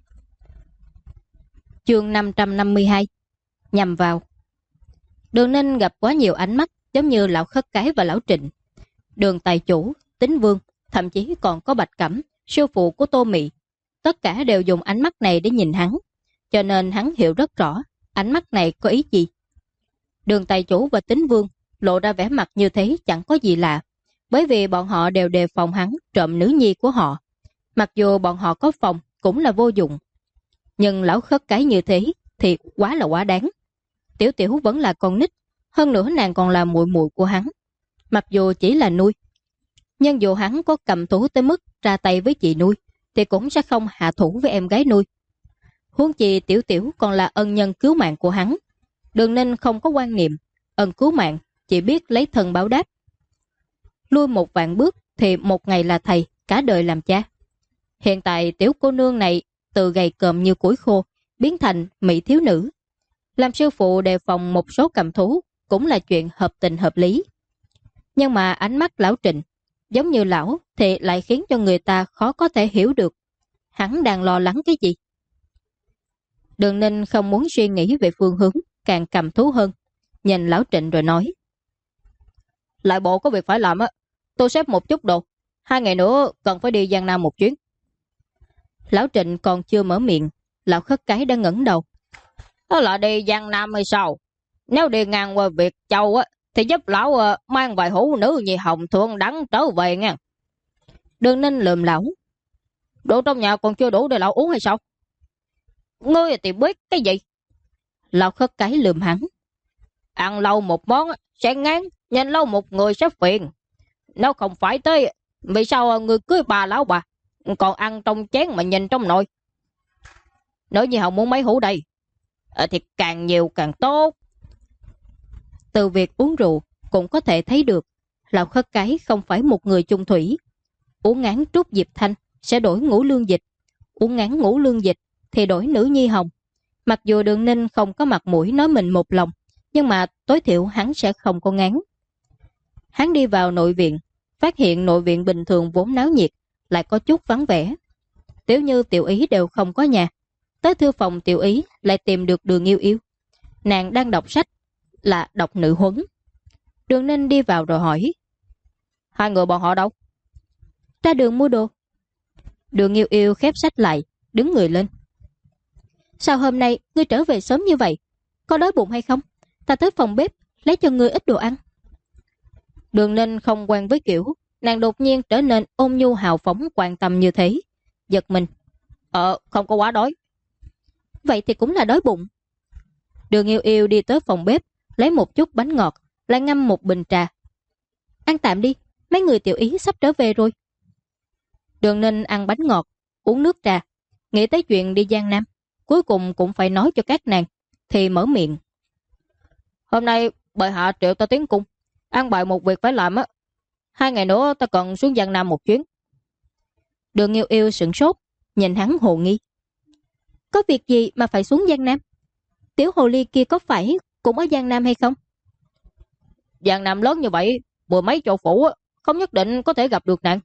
Chương 552 nhằm vào. Đường Ninh gặp quá nhiều ánh mắt giống như lão Khất Cái và lão Trịnh. Đường tài chủ, Tính Vương, thậm chí còn có Bạch Cẩm, sư phụ của Tô Mị, tất cả đều dùng ánh mắt này để nhìn hắn, cho nên hắn hiểu rất rõ ánh mắt này có ý gì. Đường tài chủ và Tính Vương lộ ra vẻ mặt như thế chẳng có gì lạ, bởi vì bọn họ đều đề phòng hắn trộm nữ nhi của họ. Mặc dù bọn họ có phòng cũng là vô dụng, nhưng lão Khất Cái như thế thì quá là quá đáng. Tiểu Tiểu vẫn là con nít, hơn nữa nàng còn là muội muội của hắn. Mặc dù chỉ là nuôi, nhưng dù hắn có cầm thú tới mức ra tay với chị nuôi thì cũng sẽ không hạ thủ với em gái nuôi. Huống chi Tiểu Tiểu còn là ân nhân cứu mạng của hắn. Đường Ninh không có quan niệm ân cứu mạng, chỉ biết lấy thân báo đáp. Lui một vạn bước thì một ngày là thầy, cả đời làm cha. Hiện tại tiểu cô nương này từ gầy còm như củi khô biến thành mỹ thiếu nữ, làm sư phụ đề phòng một số cầm thú cũng là chuyện hợp tình hợp lý. Nhưng mà ánh mắt lão Trịnh giống như lão thì lại khiến cho người ta khó có thể hiểu được hắn đang lo lắng cái gì. Đường Ninh không muốn suy nghĩ về phương hướng càng cầm thú hơn, nhìn lão Trịnh rồi nói: "Lại bộ có việc phải làm á, tôi xếp một chút đồ, 2 ngày nữa cần phải đi Giang Nam một chuyến." Lão Trịnh còn chưa mở miệng, lão Khất Cái đã ngẩng đầu: "Đó là đi Giang Nam hay sao? Nếu đi ngang qua Việt Châu á thì giúp lão mang vài hũ nữ nhi hồng thượng đắng trở về nha." Đường Ninh lườm lão: "Đồ trong nhà còn chưa đủ để lão uống hay sao?" "Ngươi thì biết cái gì?" Lão Khất Cái lườm hắn: "Ăn lâu một món sẽ ngán, nhìn lâu một người sẽ phiền. Nếu không phải tới, vì sao ngươi cưới bà lão bà, còn ăn trong chén mà nhìn trong nồi? Nếu như Hồng muốn mấy hũ đây, thì càng nhiều càng tốt." Từ việc uống rượu cũng có thể thấy được lão Khất Cái không phải một người chung thủy. Uống ngán trúc diệp thanh sẽ đổi ngũ lương dịch, uống ngán ngũ lương dịch thì đổi nữ nhi hồng. Mặc dù Đường Ninh không có mặt mũi nói mình một lòng, nhưng mà tối thiểu hắn sẽ không có ngán. Hắn đi vào nội viện, phát hiện nội viện bình thường vốn náo nhiệt lại có chút vắng vẻ. Tiểu Như Tiểu Ý đều không có nhà. tới thư phòng Tiểu Ý lại tìm được Đường Yêu Yêu. Nàng đang đọc sách, là đọc nữ huấn. Đường Ninh đi vào rồi hỏi: Hai người bọn họ đâu? Ra đường mua đồ. Đường Yêu Yêu khép sách lại, đứng người lên. Sao hôm nay ngươi trở về sớm như vậy? Có đói bụng hay không? Ta tới phòng bếp lấy cho ngươi ít đồ ăn. Đường Ninh không quen với kiểu nàng đột nhiên trở nên ôn nhu hào phóng quan tâm như thế, giật mình. Không có quá đói. Vậy thì cũng là đói bụng. Đường Yêu Yêu đi tới phòng bếp, lấy một chút bánh ngọt, lại ngâm một bình trà. Ăn tạm đi, mấy người Tiểu Ý sắp trở về rồi. Đường Ninh ăn bánh ngọt, uống nước trà, nghĩ tới chuyện đi Giang Nam, cuối cùng cũng phải nói cho các nàng, thì mở miệng. Hôm nay bệ hạ triệu ta tiến cung, an bài một việc phải làm á. 2 ngày nữa ta cần xuống Giang Nam một chuyến. Đường Yêu Yêu sửng sốt, nhìn hắn hồ nghi. Có việc gì mà phải xuống Giang Nam? Tiểu hồ ly kia có phải cũng ở Giang Nam hay không? Giang Nam lớn như vậy, 10 mấy châu phủ á, không nhất định có thể gặp được nàng.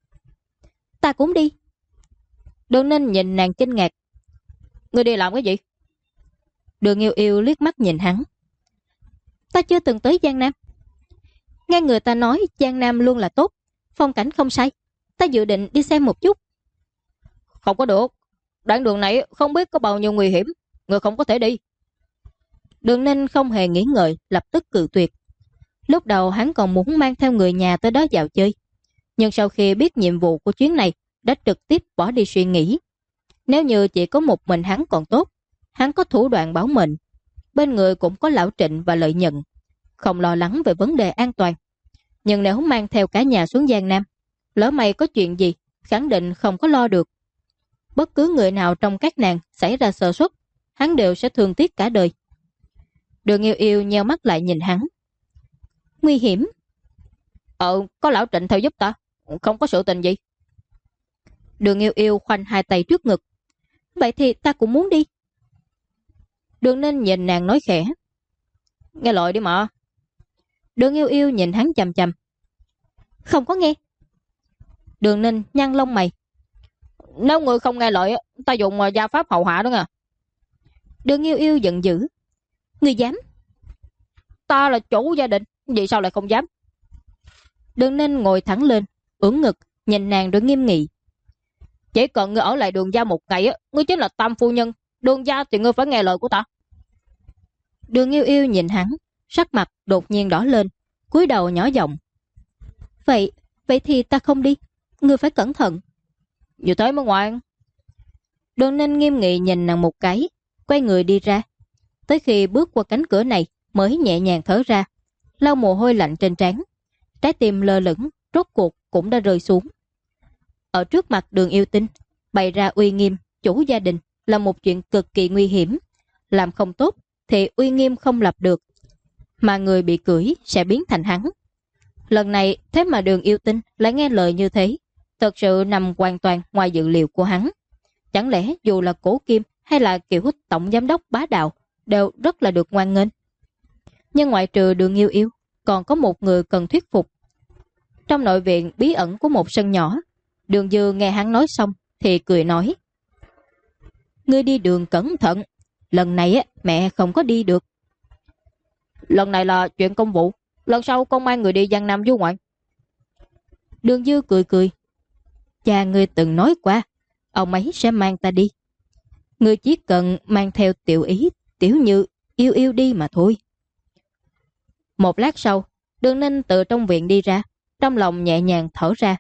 Ta cũng đi. Đường Ninh nhìn nàng kinh ngạc. Ngươi đi làm cái gì? Đường Yêu Yêu liếc mắt nhìn hắn. Ta chưa từng tới Giang Nam. Nghe người ta nói Giang Nam luôn là tốt, phong cảnh không sai. Ta dự định đi xem một chút. Không có được. Đoạn đường này không biết có bao nhiêu nguy hiểm, người không có thể đi. Đường Ninh không hề nghĩ ngợi, lập tức cự tuyệt. Lúc đầu hắn còn muốn mang theo người nhà tới đó dạo chơi, nhưng sau khi biết nhiệm vụ của chuyến này, đã trực tiếp bỏ đi suy nghĩ. Nếu như chỉ có một mình hắn còn tốt, hắn có thủ đoạn bảo mệnh, bên người cũng có Lão Trịnh và Lợi Nhận, không lo lắng về vấn đề an toàn. Nhưng nếu mang theo cả nhà xuống Giang Nam, lỡ may có chuyện gì, khẳng định không có lo được. Bất cứ người nào trong các nàng xảy ra sơ suất, hắn đều sẽ thương tiếc cả đời. Đường Yêu Yêu nheo mắt lại nhìn hắn. Nguy hiểm? Có Lão Trịnh theo giúp ta, không có sự tình gì. Đường Yêu Yêu khoanh hai tay trước ngực. Vậy thì ta cũng muốn đi. Đường Ninh nhìn nàng nói khẽ. Nghe lời đi mà. Đường Yêu Yêu nhìn hắn chằm chằm. Không có nghe. Đường Ninh nhăn lông mày. Nếu người không nghe lời, ta dùng gia pháp hậu hạ đó nha. Đường Yêu Yêu giận dữ. Người dám? Ta là chủ gia đình, vì sao lại không dám? Đường Ninh ngồi thẳng lên, ưỡn ngực, nhìn nàng rồi nghiêm nghị. Chỉ cần ngươi ở lại Đường gia một ngày, ngươi chính là tam phu nhân. Đường gia thì ngươi phải nghe lời của ta. Đường Yêu Yêu nhìn hắn, sắc mặt đột nhiên đỏ lên, cúi đầu nhỏ giọng. Vậy thì ta không đi, ngươi phải cẩn thận. Như thế mới ngoan. Đường Ninh nghiêm nghị nhìn nàng một cái, quay người đi ra. Tới khi bước qua cánh cửa này mới nhẹ nhàng thở ra, lau mồ hôi lạnh trên trán. Trái tim lơ lửng, rốt cuộc cũng đã rơi xuống. Ở trước mặt Đường Yêu Tinh, bày ra uy nghiêm chủ gia đình là một chuyện cực kỳ nguy hiểm. Làm không tốt thì uy nghiêm không lập được, mà người bị cưỡi sẽ biến thành hắn. Lần này thế mà Đường Yêu Tinh lại nghe lời như thế, thật sự nằm hoàn toàn ngoài dự liệu của hắn. Chẳng lẽ dù là Cổ Kim hay là kiểu tổng giám đốc bá đạo đều rất là được ngoan nghênh? Nhưng ngoại trừ Đường Yêu Yêu, còn có một người cần thuyết phục. Trong nội viện bí ẩn của một sân nhỏ, Đường Dư nghe hắn nói xong thì cười nói. Ngươi đi đường cẩn thận, lần này mẹ không có đi được. Lần này là chuyện công vụ, lần sau con mang người đi Giang Nam du ngoạn. Đường Dư cười cười. Cha ngươi từng nói qua, ông ấy sẽ mang ta đi. Ngươi chỉ cần mang theo Tiểu Ý, Tiểu Như, Yêu Yêu đi mà thôi. Một lát sau, Đường Ninh từ trong viện đi ra, trong lòng nhẹ nhàng thở ra.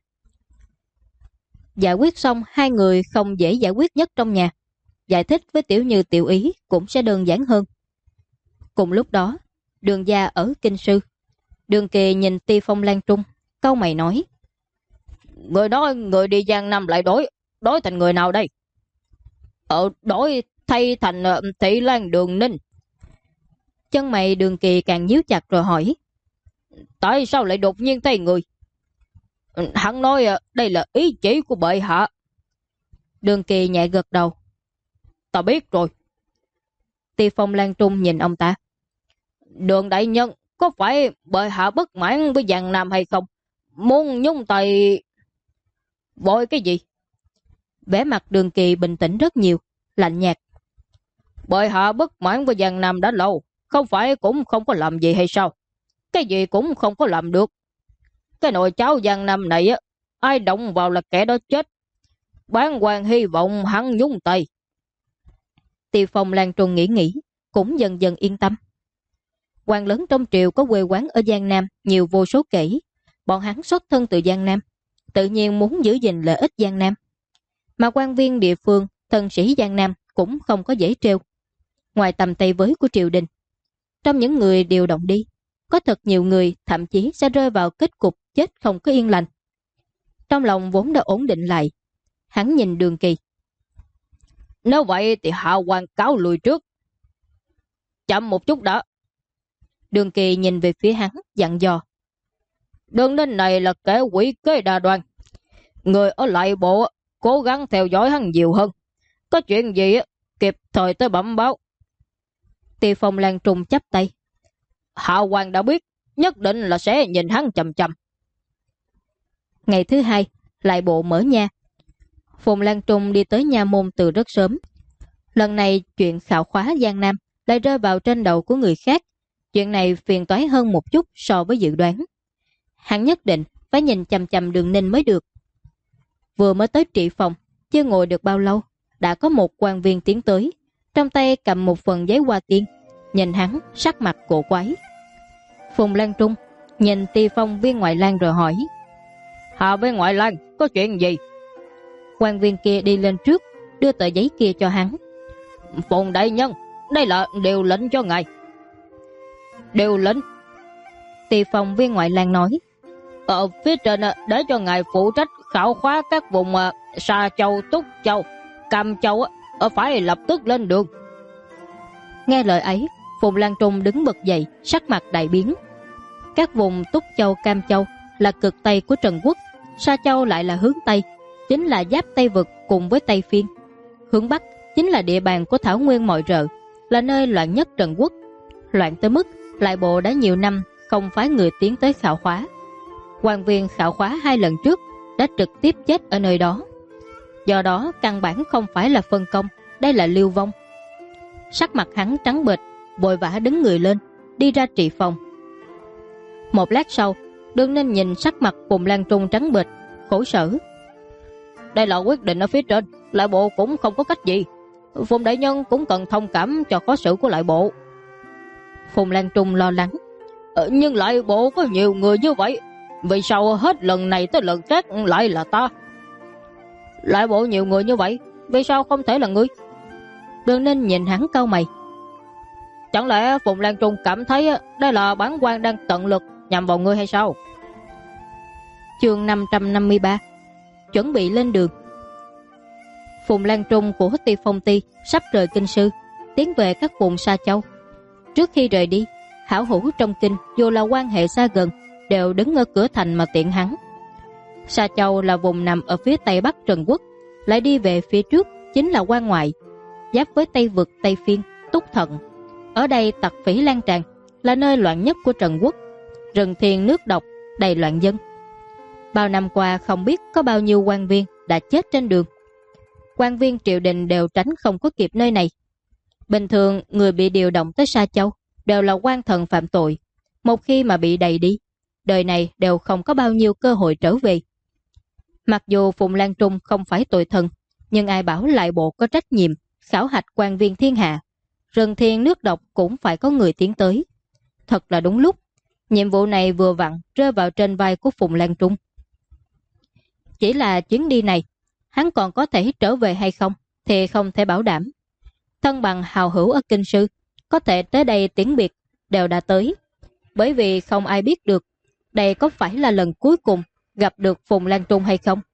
Giải quyết xong hai người không dễ giải quyết nhất trong nhà, giải thích với Tiểu Như Tiểu Ý cũng sẽ đơn giản hơn. Cùng lúc đó, Đường gia ở Kinh Sư. Đường Kỳ nhìn Ti Phong Lan Trung, cau mày nói. Người nói người đi Giang Nam lại đổi thành người nào đây? Đổi thay thành Thị Lan Đường Ninh. Chân mày Đường Kỳ càng nhíu chặt rồi hỏi. Tại sao lại đột nhiên thay người? Hắn nói đây là ý chỉ của bệ hạ. Đường Kỳ nhẹ gật đầu. Ta biết rồi. Ti Phong Lan Trung nhìn ông ta. Đường đại nhân, có phải bệ hạ bất mãn với Giang Nam hay không? Muốn nhúng tay vội cái gì? Vẻ mặt Đường Kỳ bình tĩnh rất nhiều, lạnh nhạt. Bệ hạ bất mãn với Giang Nam đã lâu, không phải cũng không có làm gì hay sao? Cái gì cũng không có làm được. Cái nồi cháo Giang Nam này á, ai động vào là kẻ đó chết. Bán quan hy vọng hắn nhúng tay. Tiêu Phong Lan Trung nghĩ, cũng dần dần yên tâm. Quan lớn trong triều có quê quán ở Giang Nam nhiều vô số kể. Bọn hắn xuất thân từ Giang Nam, tự nhiên muốn giữ gìn lợi ích Giang Nam. Mà quan viên địa phương, thân sĩ Giang Nam cũng không có dễ trêu. Ngoài tầm tay với của triều đình, trong những người điều động đi, có thật nhiều người thậm chí sẽ rơi vào kết cục chết không có yên lành. Trong lòng vốn đã ổn định lại, hắn nhìn Đường Kỳ. Nếu vậy thì hạ quan cáo lùi trước. Chậm một chút đã. Đường Kỳ nhìn về phía hắn, dặn dò. Đường đến này là kẻ quỷ kế đa đoan. Người ở lại bộ cố gắng theo dõi hắn nhiều hơn. Có chuyện gì kịp thời tới bẩm báo. Tiêu Phong Lan Trung chắp tay. Hạ quan đã biết, nhất định là sẽ nhìn hắn chằm chằm. Ngày thứ hai, lại bộ mở nha. Phùng Lan Trung đi tới nha môn từ rất sớm. Lần này chuyện khảo khóa Giang Nam lại rơi vào trên đầu của người khác. Chuyện này phiền toái hơn một chút so với dự đoán. Hắn nhất định phải nhìn chằm chằm Đường Ninh mới được. Vừa mới tới trị phòng, chưa ngồi được bao lâu, đã có một quan viên tiến tới, trong tay cầm một phần giấy hoa tiên. Nhìn hắn sắc mặt cổ quái. Phùng Lan Trung nhìn Tiêu Phong viên ngoại lang rồi hỏi. Hạ với ngoại lang có chuyện gì? Quan viên kia đi lên trước, đưa tờ giấy kia cho hắn. Phùng đại nhân, đây là điều lệnh cho ngài. Điều lệnh? Tiêu Phong viên ngoại lang nói. Ở phía trên để cho ngài phụ trách khảo khóa các vùng Sa Châu, Túc Châu, Cam Châu phải lập tức lên đường. Nghe lời ấy, Phùng Lan Trung đứng bật dậy, sắc mặt đại biến. Các vùng Túc Châu, Cam Châu là cực Tây của Trần Quốc, Sa Châu lại là hướng Tây, chính là giáp Tây Vực cùng với Tây Phiên. Hướng Bắc chính là địa bàn của Thảo Nguyên Mọi Rợ, là nơi loạn nhất Trần Quốc. Loạn tới mức lại bộ đã nhiều năm không phái người tiến tới khảo khóa. Quan viên khảo khóa 2 lần trước đã trực tiếp chết ở nơi đó. Do đó căn bản không phải là phân công, đây là lưu vong. Sắc mặt hắn trắng bệch, vội vã đứng người lên, đi ra trị phòng. Một lát sau, Đường Ninh nhìn sắc mặt Phùng Lan Trung trắng bệch, khổ sở. Đây là quyết định ở phía trên, lại bộ cũng không có cách gì. Phùng đại nhân cũng cần thông cảm cho khó xử của lại bộ. Phùng Lan Trung lo lắng. Nhưng lại bộ có nhiều người như vậy, vì sao hết lần này tới lần khác lại là ta? Lại bộ nhiều người như vậy, vì sao không thể là ngươi? Đường Ninh nhìn hắn cau mày. Chẳng lẽ Phùng Lan Trung cảm thấy đây là bản quan đang tận lực nhằm vào ngươi hay sao? Chương 553. Chuẩn bị lên đường. Phùng Lan Trung của Tiêu Phong Ti sắp rời kinh sư, tiến về các vùng Sa Châu. Trước khi rời đi, hảo hữu trong kinh dù là quan hệ xa gần đều đứng ở cửa thành mà tiện hắn. Sa Châu là vùng nằm ở phía tây bắc Trần Quốc, lại đi về phía trước chính là quan ngoại, giáp với Tây Vực, Tây Phiên, Túc Thận. Ở đây tặc phỉ lan tràn, là nơi loạn nhất của Trần Quốc, rừng thiền nước độc, đầy loạn dân. Bao năm qua không biết có bao nhiêu quan viên đã chết trên đường. Quan viên triều đình đều tránh không có kịp nơi này. Bình thường người bị điều động tới Sa Châu đều là quan thần phạm tội, một khi mà bị đày đi, đời này đều không có bao nhiêu cơ hội trở về. Mặc dù Phùng Lan Trung không phải tội thần, nhưng ai bảo lại bộ có trách nhiệm khảo hạch quan viên thiên hạ, rừng thiên nước độc cũng phải có người tiến tới. Thật là đúng lúc, nhiệm vụ này vừa vặn rơi vào trên vai của Phùng Lan Trung. Chỉ là chuyến đi này, hắn còn có thể trở về hay không thì không thể bảo đảm. Thân bằng hào hữu ở kinh sư có thể tới đây tiễn biệt đều đã tới, bởi vì không ai biết được đây có phải là lần cuối cùng gặp được Phùng Lan Trung hay không.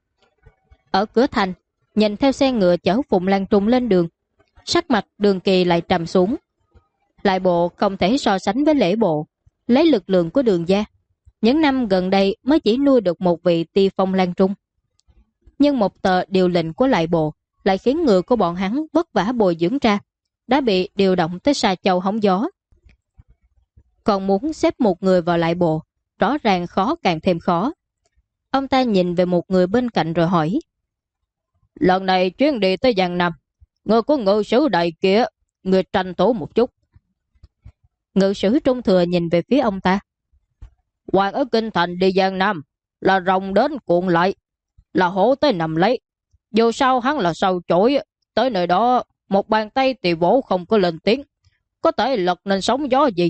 Ở cửa thành, nhìn theo xe ngựa chở Phùng Lan Trung lên đường, sắc mặt Đường Kỳ lại trầm xuống. Lại bộ không thể so sánh với lễ bộ, lấy lực lượng của Đường gia, những năm gần đây mới chỉ nuôi được một vị Ti Phong Lan Trung. Nhưng một tờ điều lệnh của lại bộ lại khiến người của bọn hắn vất vả bồi dưỡng ra, đã bị điều động tới Sa Châu hóng gió. Còn muốn xếp một người vào lại bộ, rõ ràng khó càng thêm khó. Ông ta nhìn về một người bên cạnh rồi hỏi. Lần này chuyến đi tới Giang Nam, Người có ngự sử đầy kia, người tranh thủ một chút. Ngự sử Trung Thừa nhìn về phía ông ta. Hoàng ở kinh thành đi Giang Nam, là rồng đến cuộn lại, là hổ tới nằm lấy. Dù sao hắn là sao chổi, tới nơi đó một bàn tay thì vỗ không có lên tiếng, có thể lật nên sóng gió gì.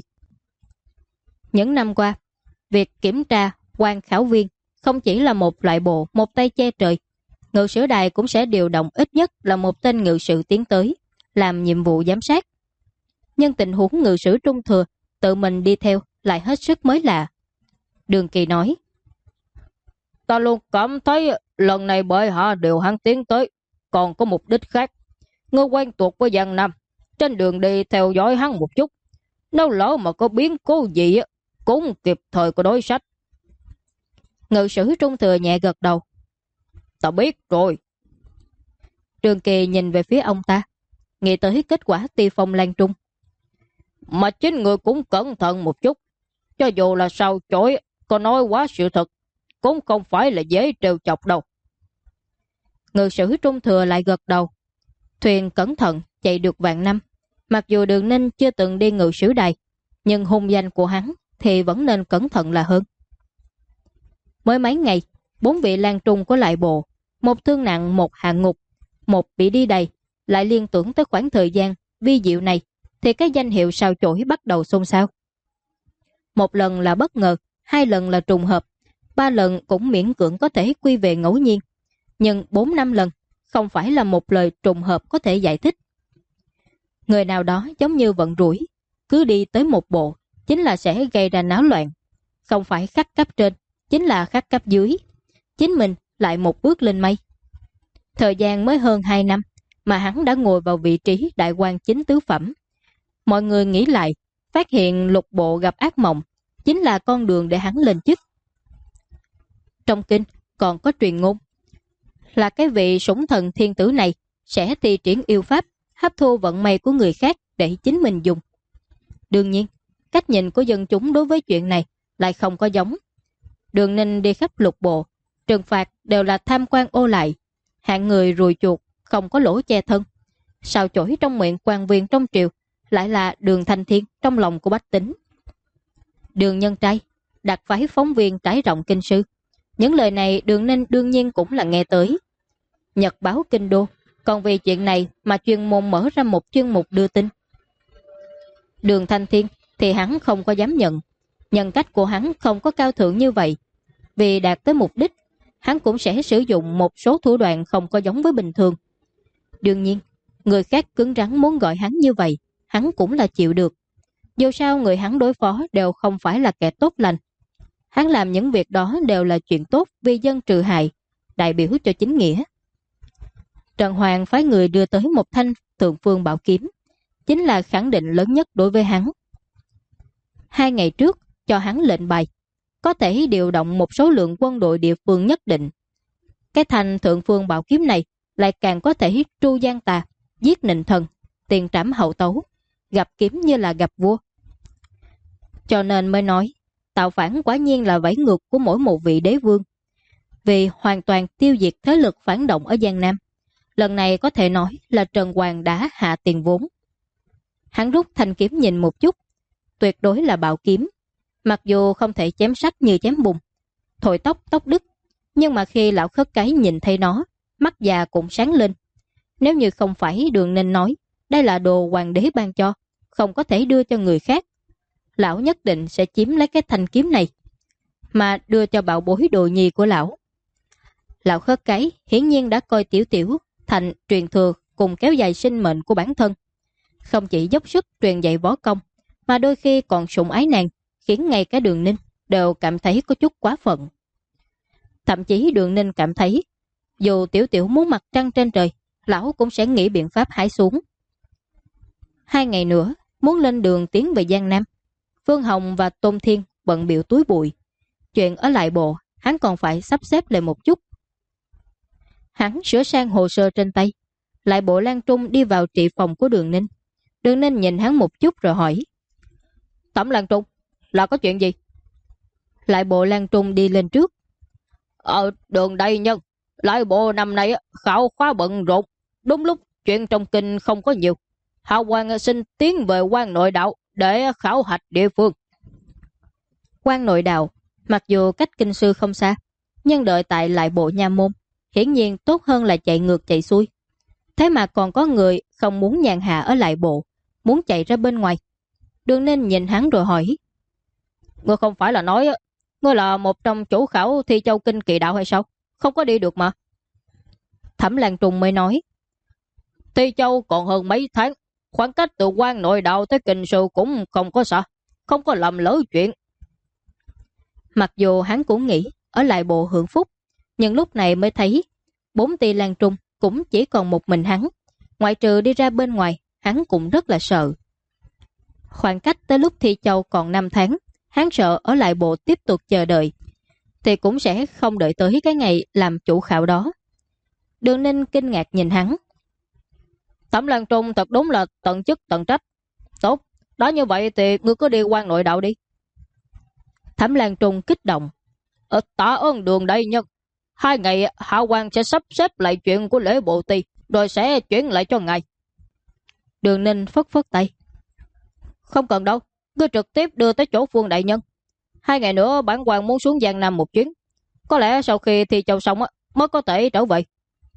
Những năm qua, việc kiểm tra quan khảo viên không chỉ là một loại bộ, một tay che trời. Ngự sử đài cũng sẽ điều động ít nhất là một tên ngự sử tiến tới, làm nhiệm vụ giám sát. Nhưng tình huống ngự sử Trung Thừa tự mình đi theo lại hết sức mới lạ. Đường Kỳ nói, Ta luôn cảm thấy lần này bởi hạ điều hắn tiến tới, còn có mục đích khác. Ngươi quen thuộc với Giang Nam, trên đường đi theo dõi hắn một chút. Nếu lỡ mà có biến cố gì cũng kịp thời có đối sách. ngự sử Trung Thừa nhẹ gật đầu. Ta biết rồi. Đường Kỳ nhìn về phía ông ta, nghĩ tới kết quả Ti Phong Lan Trung. Mà chính người cũng cẩn thận một chút. Cho dù là sao chổi, có nói quá sự thật, cũng không phải là dễ trêu chọc đâu. Ngự sử Trung Thừa lại gật đầu. Thuyền cẩn thận chạy được vạn năm. Mặc dù Đường Ninh chưa từng đi ngự sử đài, nhưng hung danh của hắn thì vẫn nên cẩn thận là hơn. Mới mấy ngày, 4 vị lang trung của lại bộ, một thương nặng, một hạ ngục, một bị đi đầy, lại liên tưởng tới khoảng thời gian vi diệu này, thì cái danh hiệu sao chổi bắt đầu xôn xao. Một lần là bất ngờ, 2 lần là trùng hợp, 3 lần cũng miễn cưỡng có thể quy về ngẫu nhiên, nhưng 4-5 lần không phải là một lời trùng hợp có thể giải thích. Người nào đó giống như vận rủi, cứ đi tới một bộ chính là sẽ gây ra náo loạn, không phải khắc cấp trên chính là khắc cấp dưới, chính mình lại một bước lên mây. Thời gian mới hơn 2 năm mà hắn đã ngồi vào vị trí đại quan chính tứ phẩm. Mọi người nghĩ lại, phát hiện lục bộ gặp ác mộng chính là con đường để hắn lên chức. Trong kinh còn có truyền ngôn là cái vị sủng thần thiên tử này sẽ thi triển yêu pháp, hấp thu vận may của người khác để chính mình dùng. Đương nhiên, cách nhìn của dân chúng đối với chuyện này lại không có giống. Đường Ninh đi khắp lục bộ, trừng phạt đều là tham quan ô lại, hạng người rùi chuột, không có lỗ che thân. Sao chổi trong miệng quan viên trong triều lại là Đường Thanh Thiên trong lòng của bách tính. Đường Nhân Trai đặt phái phóng viên trải rộng kinh sư. Những lời này Đường Ninh đương nhiên cũng là nghe tới. Nhật báo Kinh Đô còn vì chuyện này mà chuyên môn mở ra một chuyên mục đưa tin. Đường Thanh Thiên thì hắn không có dám nhận. Nhân cách của hắn không có cao thượng như vậy. Vì đạt tới mục đích, hắn cũng sẽ sử dụng một số thủ đoạn không có giống với bình thường. Đương nhiên, người khác cứng rắn muốn gọi hắn như vậy, hắn cũng là chịu được. Dù sao người hắn đối phó đều không phải là kẻ tốt lành. Hắn làm những việc đó đều là chuyện tốt vì dân trừ hại, đại biểu cho chính nghĩa. Trần Hoàng phái người đưa tới một thanh Thượng Phương Bảo Kiếm, chính là khẳng định lớn nhất đối với hắn. 2 ngày trước, cho hắn lệnh bài, có thể điều động một số lượng quân đội địa phương nhất định. Cái thanh Thượng Phương Bảo Kiếm này lại càng có thể tru gian tà, giết nịnh thần, tiền trảm hậu tấu, gặp kiếm như là gặp vua. Cho nên mới nói, tạo phản quả nhiên là vẫy ngược của mỗi một vị đế vương. Vì hoàn toàn tiêu diệt thế lực phản động ở Giang Nam, lần này có thể nói là Trần Hoàng đã hạ tiền vốn. Hắn rút thanh kiếm nhìn một chút, tuyệt đối là bảo kiếm. Mặc dù không thể chém sắt như chém bùn, thổi tóc tóc đứt, nhưng mà khi lão khất cái nhìn thấy nó, mắt già cũng sáng lên. Nếu như không phải Đường Ninh nói đây là đồ hoàng đế ban cho, không có thể đưa cho người khác, lão nhất định sẽ chiếm lấy cái thanh kiếm này mà đưa cho bảo bối đồ nhi của lão. Lão khất cái hiển nhiên đã coi Tiểu Tiểu thành truyền thừa cùng kéo dài sinh mệnh của bản thân, không chỉ dốc sức truyền dạy võ công mà đôi khi còn sủng ái nàng, khiến ngay cả Đường Ninh đều cảm thấy có chút quá phận. Thậm chí Đường Ninh cảm thấy dù Tiểu Tiểu muốn mặt trăng trên trời, lão cũng sẽ nghĩ biện pháp hái xuống. 2 ngày nữa muốn lên đường tiến về Giang Nam. Phương Hồng và Tôn Thiên bận biểu túi bụi. Chuyện ở lại bộ hắn còn phải sắp xếp lại một chút. Hắn sửa sang hồ sơ trên tay. Lại bộ Lan Trung đi vào trị phòng của Đường Ninh. Đường Ninh nhìn hắn một chút rồi hỏi, Thẩm Lan Trung, là có chuyện gì? Lại bộ Lan Trung đi lên trước. Đường đại nhân, lại bộ năm nay khảo khóa bận rộn, đúng lúc chuyện trong kinh không có nhiều. Hạo Quang xin tiến về quan nội đạo để khảo hạch địa phương. Quan nội đạo, mặc dù cách kinh sư không xa, nhưng đợi tại lại bộ nha môn, hiển nhiên tốt hơn là chạy ngược chạy xuôi. Thế mà còn có người không muốn nhàn hạ ở lại bộ, muốn chạy ra bên ngoài. Đường Ninh nhìn hắn rồi hỏi: Ngươi không phải là nói ngươi là một trong chủ khảo thi châu kinh kỳ đạo hay sao? Không có đi được mà. Thẩm Lan Trung mới nói: Thi châu còn hơn mấy tháng, khoảng cách từ quan nội đạo tới kinh sư cũng không có xa, không có làm lỡ chuyện. Mặc dù hắn cũng nghĩ ở lại bộ hưởng phúc, nhưng lúc này mới thấy 4 Ti Lan Trung cũng chỉ còn một mình hắn. Ngoại trừ đi ra bên ngoài, hắn cũng rất là sợ. Khoảng cách tới lúc Thi Châu còn 5 tháng, hắn sợ ở lại bộ tiếp tục chờ đợi, thì cũng sẽ không đợi tới cái ngày làm chủ khảo đó. Đường Ninh kinh ngạc nhìn hắn. Thẩm Lan Trung thật đúng là tận chức tận trách. Tốt, đó như vậy thì ngươi cứ đi quan nội đạo đi. Thẩm Lan Trung kích động. Tạ ơn Đường đại nhân. 2 ngày Hạo Quang sẽ sắp xếp lại chuyện của lễ bộ ti, rồi sẽ chuyển lại cho ngài. Đường Ninh phất phất tay. Không cần đâu, ngươi trực tiếp đưa tới chỗ Phương đại nhân. 2 ngày nữa bản quan muốn xuống Giang Nam một chuyến. Có lẽ sau khi thi châu xong mới có thể trở về.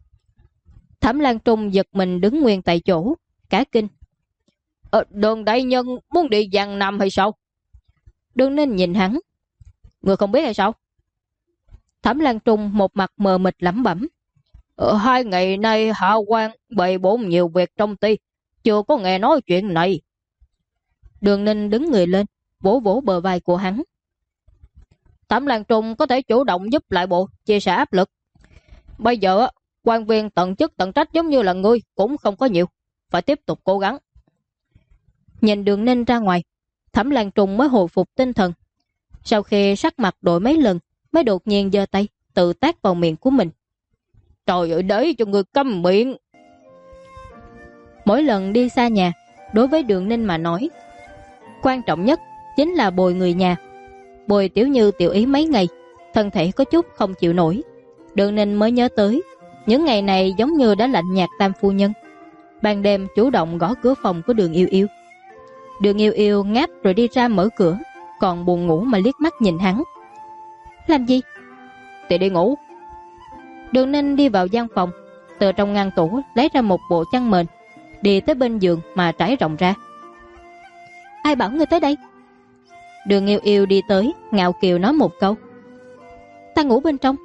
Thẩm Lan Trung giật mình đứng nguyên tại chỗ, cả kinh. Đường đại nhân muốn đi Giang Nam hay sao? Đường Ninh nhìn hắn. Ngươi không biết hay sao? Thẩm Lan Trung một mặt mờ mịt lẩm bẩm. 2 ngày nay Hạo Quang bày bộn nhiều việc trong ty, chưa có nghe nói chuyện này. Đường Ninh đứng người lên, vỗ vỗ bờ vai của hắn. Thẩm Lan Trung có thể chủ động giúp lại bộ, chia sẻ áp lực. Bây giờ quan viên tận chức tận trách giống như là ngươi cũng không có nhiều, phải tiếp tục cố gắng. Nhìn Đường Ninh ra ngoài, Thẩm Lan Trung mới hồi phục tinh thần. Sau khi sắc mặt đổi mấy lần, mới đột nhiên giơ tay tự tát vào miệng của mình. Trời ơi, để cho người câm miệng. Mỗi lần đi xa nhà, đối với Đường Ninh mà nói, quan trọng nhất chính là bồi người nhà. Bồi Tiểu Như Tiểu Ý mấy ngày, thân thể có chút không chịu nổi. Đường Ninh mới nhớ tới, những ngày này giống như đã lạnh nhạt Tam phu nhân. Ban đêm chủ động gõ cửa phòng của Đường Yêu Yêu. Đường Yêu Yêu ngáp rồi đi ra mở cửa, còn buồn ngủ mà liếc mắt nhìn hắn. Làm gì? Thì đi ngủ. Đường Ninh đi vào gian phòng, từ trong ngăn tủ lấy ra một bộ chăn mền, đi tới bên giường mà trải rộng ra. Ai bảo ngươi tới đây? Đường Yêu Yêu đi tới, ngạo kiều nói một câu. Ta ngủ bên trong.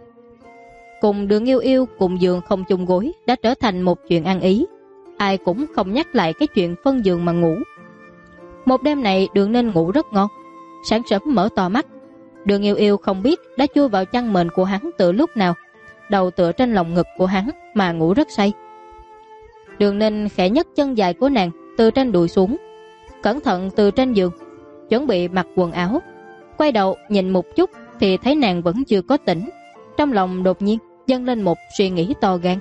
Cùng Đường Yêu Yêu cùng giường không chung gối đã trở thành một chuyện ăn ý. Ai cũng không nhắc lại cái chuyện phân giường mà ngủ. Một đêm này Đường Ninh ngủ rất ngon. Sáng sớm mở to mắt, Đường Yêu Yêu không biết đã chui vào chăn mền của hắn từ lúc nào, đầu tựa trên lòng ngực của hắn mà ngủ rất say. Đường Ninh khẽ nhấc chân dài của nàng từ trên đùi xuống, cẩn thận từ trên giường chuẩn bị mặc quần áo. Quay đầu nhìn một chút thì thấy nàng vẫn chưa có tỉnh. Trong lòng đột nhiên dâng lên một suy nghĩ to gan.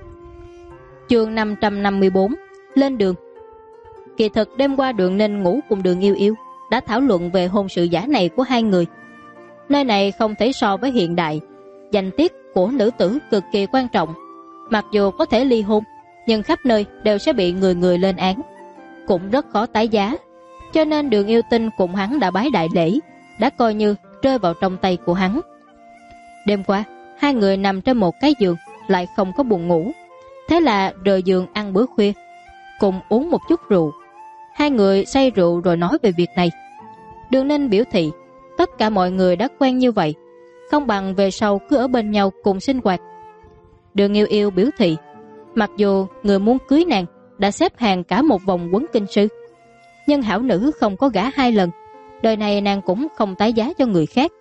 Chương 554 lên đường. Kỳ thực đêm qua Đường Ninh ngủ cùng Đường Yêu Yêu đã thảo luận về hôn sự giả này của hai người. Nơi này không thể so với hiện đại, danh tiết của nữ tử cực kỳ quan trọng. Mặc dù có thể ly hôn, nhưng khắp nơi đều sẽ bị người người lên án, cũng rất khó tái giá. Cho nên Đường Yêu Tinh cùng hắn đã bái đại lễ, đã coi như rơi vào trong tay của hắn. Đêm qua, hai người nằm trên một cái giường, lại không có buồn ngủ. Thế là rời giường ăn bữa khuya, cùng uống một chút rượu. Hai người say rượu rồi nói về việc này. Đường Ninh biểu thị tất cả mọi người đã quen như vậy, không bằng về sau cứ ở bên nhau cùng sinh hoạt. Đường Yêu Yêu biểu thị mặc dù người muốn cưới nàng đã xếp hàng cả một vòng quấn kinh sư, nhưng hảo nữ không có gả 2 lần, đời này nàng cũng không tái giá cho người khác.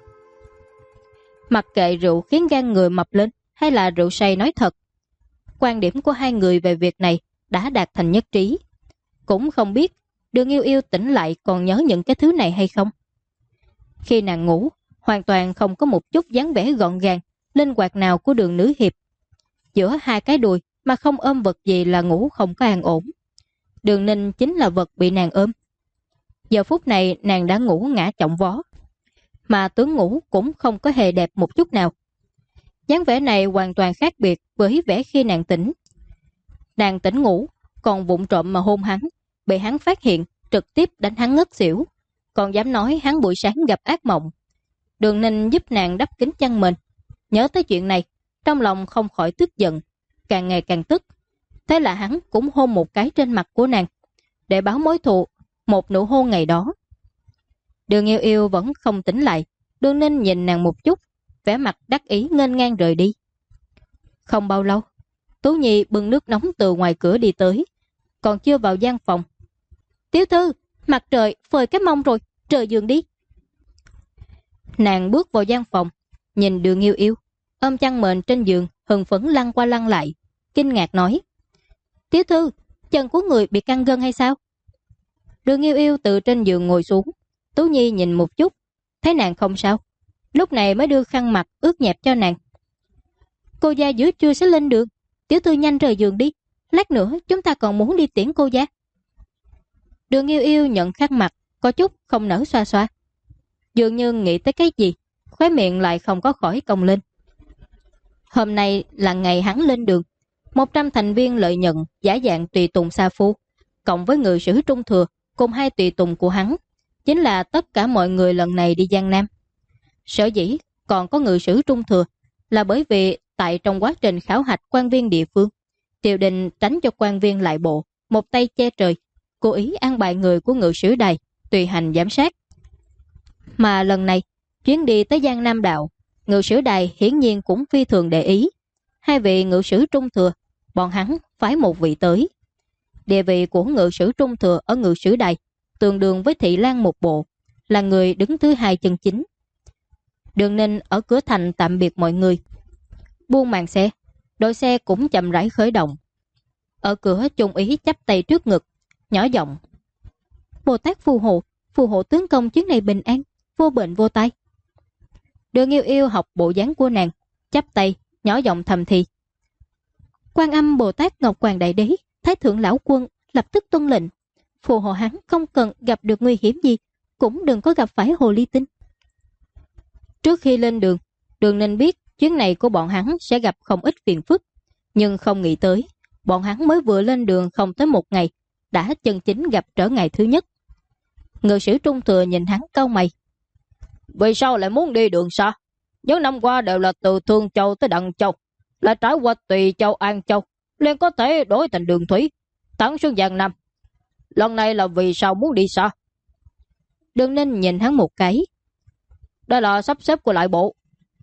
Mặc kệ rượu khiến gan người mập lên hay là rượu say nói thật, quan điểm của hai người về việc này đã đạt thành nhất trí. Cũng không biết Đường Yêu Yêu tỉnh lại còn nhớ những cái thứ này hay không. Khi nàng ngủ, hoàn toàn không có một chút dáng vẻ gọn gàng, linh hoạt nào của Đường nữ hiệp. Giữa hai cái đùi mà không ôm vật gì là ngủ không có an ổn. Đường Ninh chính là vật bị nàng ôm. Giờ phút này nàng đã ngủ ngã chỏng vó, mà tướng ngủ cũng không có hề đẹp một chút nào. Dáng vẻ này hoàn toàn khác biệt với vẻ khi nàng tỉnh. Nàng tỉnh ngủ, còn vụng trộm mà hôn hắn, bị hắn phát hiện, trực tiếp đánh hắn ngất xỉu, còn dám nói hắn buổi sáng gặp ác mộng. Đường Ninh giúp nàng đắp kín chăn mền, nhớ tới chuyện này, trong lòng không khỏi tức giận, càng ngày càng tức. Thế là hắn cũng hôn một cái trên mặt của nàng, để báo mối thù, một nụ hôn ngày đó. Đường Yêu Yêu vẫn không tỉnh lại, Đường Ninh nhìn nàng một chút, vẻ mặt đắc ý nghênh ngang rời đi. Không bao lâu, Tú Nhi bưng nước nóng từ ngoài cửa đi tới, còn chưa vào gian phòng. Tiểu thư, mặt trời phơi cái mông rồi, rời giường đi. Nàng bước vào gian phòng, nhìn Đường Yêu Yêu ôm chăn mền trên giường, hưng phấn lăn qua lăn lại, kinh ngạc nói: Tiểu thư, chân của người bị căng gân hay sao? Đường Yêu Yêu từ trên giường ngồi xuống, Tú Nhi nhìn một chút, thấy nàng không sao, lúc này mới đưa khăn mặt ướt nhẹp cho nàng. Cô gia giữa trưa sẽ lên đường, tiểu thư nhanh rời giường đi, lát nữa chúng ta còn muốn đi tiễn cô gia. Đường Yêu Yêu nhận khăn mặt, có chút không nỡ xoa xoa, dường như nghĩ tới cái gì, khóe miệng lại không có khỏi cong lên. Hôm nay là ngày hắn lên đường, 100 thành viên lợi nhận giả dạng tùy tùng sa phu, cộng với ngự sử Trung Thừa cùng 2 tùy tùng của hắn, chính là tất cả mọi người lần này đi Giang Nam. Sở dĩ còn có ngự sử Trung Thừa là bởi vì tại trong quá trình khảo hạch quan viên địa phương, triều đình tránh cho quan viên lại bộ một tay che trời, cố ý an bài người của ngự sử đài tùy hành giám sát. Mà lần này chuyến đi tới Giang Nam đạo, ngự sử đài hiển nhiên cũng phi thường để ý. 2 vị ngự sử Trung Thừa, bọn hắn phái một vị tới. Địa vị của ngự sử Trung Thừa ở ngự sử đài tương đương với thị lang một bộ, là người đứng thứ 2 chân chính. Đường Ninh ở cửa thành tạm biệt mọi người, buông màn xe, đội xe cũng chậm rãi khởi động. Ở cửa Trung úy chắp tay trước ngực, nhỏ giọng: Bồ Tát phù hộ tướng công chuyến này bình an, vô bệnh vô tai. Đường Yêu Yêu học bộ dáng của nàng, chắp tay nhỏ giọng thầm thì: Quan Âm Bồ Tát Ngọc Hoàng Đại Đế, Thái thượng lão quân lập tức tuân lệnh, phù hộ hắn không cần gặp được nguy hiểm gì, cũng đừng có gặp phải hồ ly tinh. Trước khi lên đường, Đường Ninh biết chuyến này của bọn hắn sẽ gặp không ít phiền phức, nhưng không nghĩ tới bọn hắn mới vừa lên đường không tới 1 ngày đã chân chính gặp trở ngại thứ nhất. Ngự sử Trung Thừa nhìn hắn cau mày: Vì sao lại muốn đi đường xa? Những năm qua đều là từ Thương Châu tới Đặng Châu, lại trải qua Tùy Châu, An Châu, liền có thể đổi thành đường thủy thẳng xuống Giang Nam. Lần này là vì sao muốn đi xa? Đường Ninh nhìn hắn một cái: Đây là sắp xếp của lại bộ.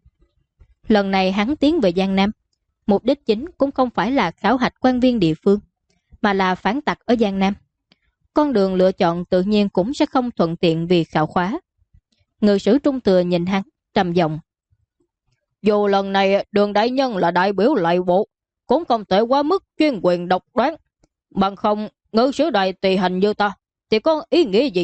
Lần này hắn tiến về Giang Nam, mục đích chính cũng không phải là khảo hạch quan viên địa phương, mà là phản tặc ở Giang Nam. Con đường lựa chọn tự nhiên cũng sẽ không thuận tiện vì khảo khóa. Ngự sử Trung Thừa nhìn hắn trầm giọng: Dù lần này Đường đại nhân là đại biểu lại bộ, cũng không thể quá mức chuyên quyền độc đoán, bằng không ngự sử đài tùy hành như ta thì có ý nghĩa gì?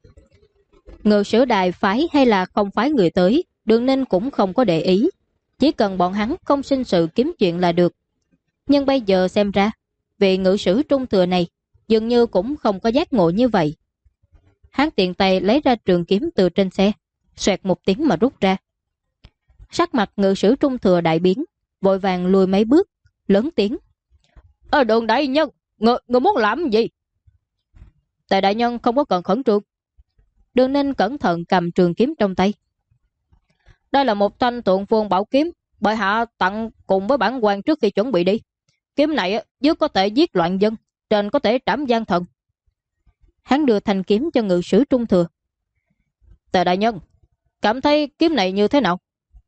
Ngự sử đài phái hay là không phái người tới, Đường Ninh cũng không có để ý, chỉ cần bọn hắn không sinh sự kiếm chuyện là được. Nhưng bây giờ xem ra, vị ngự sử Trung Thừa này dường như cũng không có giác ngộ như vậy. Hắn tiện tay lấy ra trường kiếm từ trên xe, xoẹt một tiếng mà rút ra. Sắc mặt ngự sử Trung Thừa đại biến, vội vàng lùi mấy bước, lớn tiếng: Đường đại nhân, người muốn làm gì? Tại đại nhân không có cần khẩn trương. Đường Ninh cẩn thận cầm trường kiếm trong tay. Đây là một thanh Thượng Phương bảo kiếm, bệ hạ tặng cùng với bản quan trước khi chuẩn bị đi. Kiếm này dưới có thể giết loạn dân, trên có thể trảm gian thần. Hắn đưa thanh kiếm cho ngự sử Trung Thừa. Tại đại nhân, cảm thấy kiếm này như thế nào?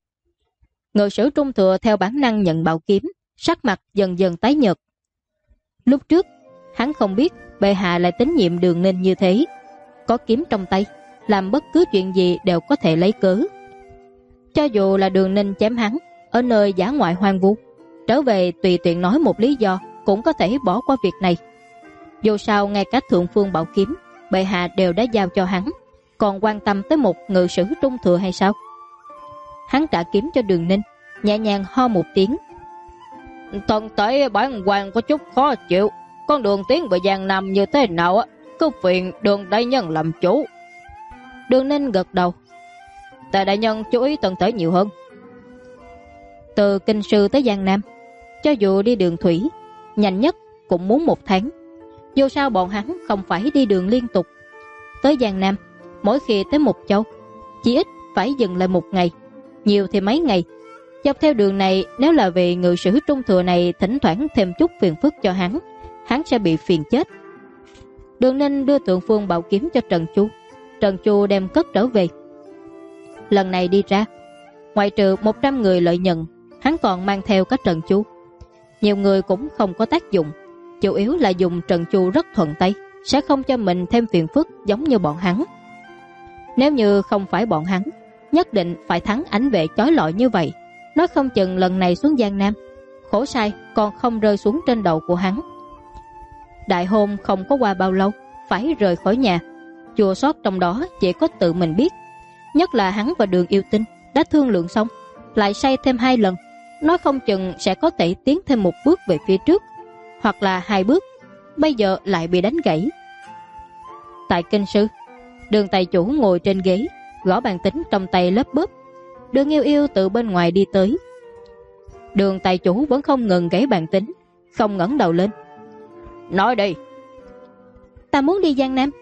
Ngự sử Trung Thừa theo bản năng nhận bảo kiếm, sắc mặt dần dần tái nhợt. Lúc trước, hắn không biết bệ hạ lại tín nhiệm Đường Ninh như thế. Có kiếm trong tay, làm bất cứ chuyện gì đều có thể lấy cớ. Cho dù là Đường Ninh chém hắn ở nơi dã ngoại hoang vu, trở về tùy tiện nói một lý do cũng có thể bỏ qua việc này. Dù sao ngay cả Thượng Phương bảo kiếm bệ hạ đều đã giao cho hắn, còn quan tâm tới một ngự sử Trung Thừa hay sao? Hắn trả kiếm cho Đường Ninh, nhẹ nhàng ho một tiếng. Thân thể bản quan có chút khó chịu, con đường tiến về Giang Nam như thế nào cứ phiền Đường đại nhân làm chủ. Đường Ninh gật đầu. Tại đại nhân chú ý thân thể nhiều hơn. Từ Kinh Sư tới Giang Nam, cho dù đi đường thủy, nhanh nhất cũng muốn 1 tháng. Dù sao bọn hắn không phải đi đường liên tục. Tới Giang Nam, mỗi khi tới một châu, chỉ ít phải dừng lại 1 ngày, nhiều thì mấy ngày. Dọc theo đường này, nếu là vì ngự sử trung thừa này thỉnh thoảng thêm chút phiền phức cho hắn sẽ bị phiền chết. Đường Ninh đưa Tượng Phương bảo kiếm cho Trần Chu. Trần Chu đem cất trở về. Lần này đi ra, ngoại trừ 100 người lợi nhận, hắn còn mang theo cả Trần Chu. Nhiều người cũng không có tác dụng, chủ yếu là dùng Trần Chu rất thuận tay, sẽ không cho mình thêm phiền phức giống như bọn hắn. Nếu như không phải bọn hắn, nhất định phải thắng Ảnh Vệ chói lọi như vậy, nói không chừng lần này xuống Giang Nam, khổ sai còn không rơi xuống trên đầu của hắn. Đại hôn không có qua bao lâu, phải rời khỏi nhà, chua xót trong đó chỉ có tự mình biết. Nhất là hắn và Đường Yêu Tinh đã thương lượng xong, lại say thêm 2 lần, nói không chừng sẽ có thể tiến thêm 1 bước về phía trước, hoặc là 2 bước, bây giờ lại bị đánh gãy. Tại kinh sư, Đường tài chủ ngồi trên ghế, gõ bàn tính trong tay lớp bóp. Đường Yêu Yêu từ bên ngoài đi tới. Đường tài chủ vẫn không ngừng gãy bàn tính, không ngẩng đầu lên. Nói đi. Ta muốn đi Giang Nam.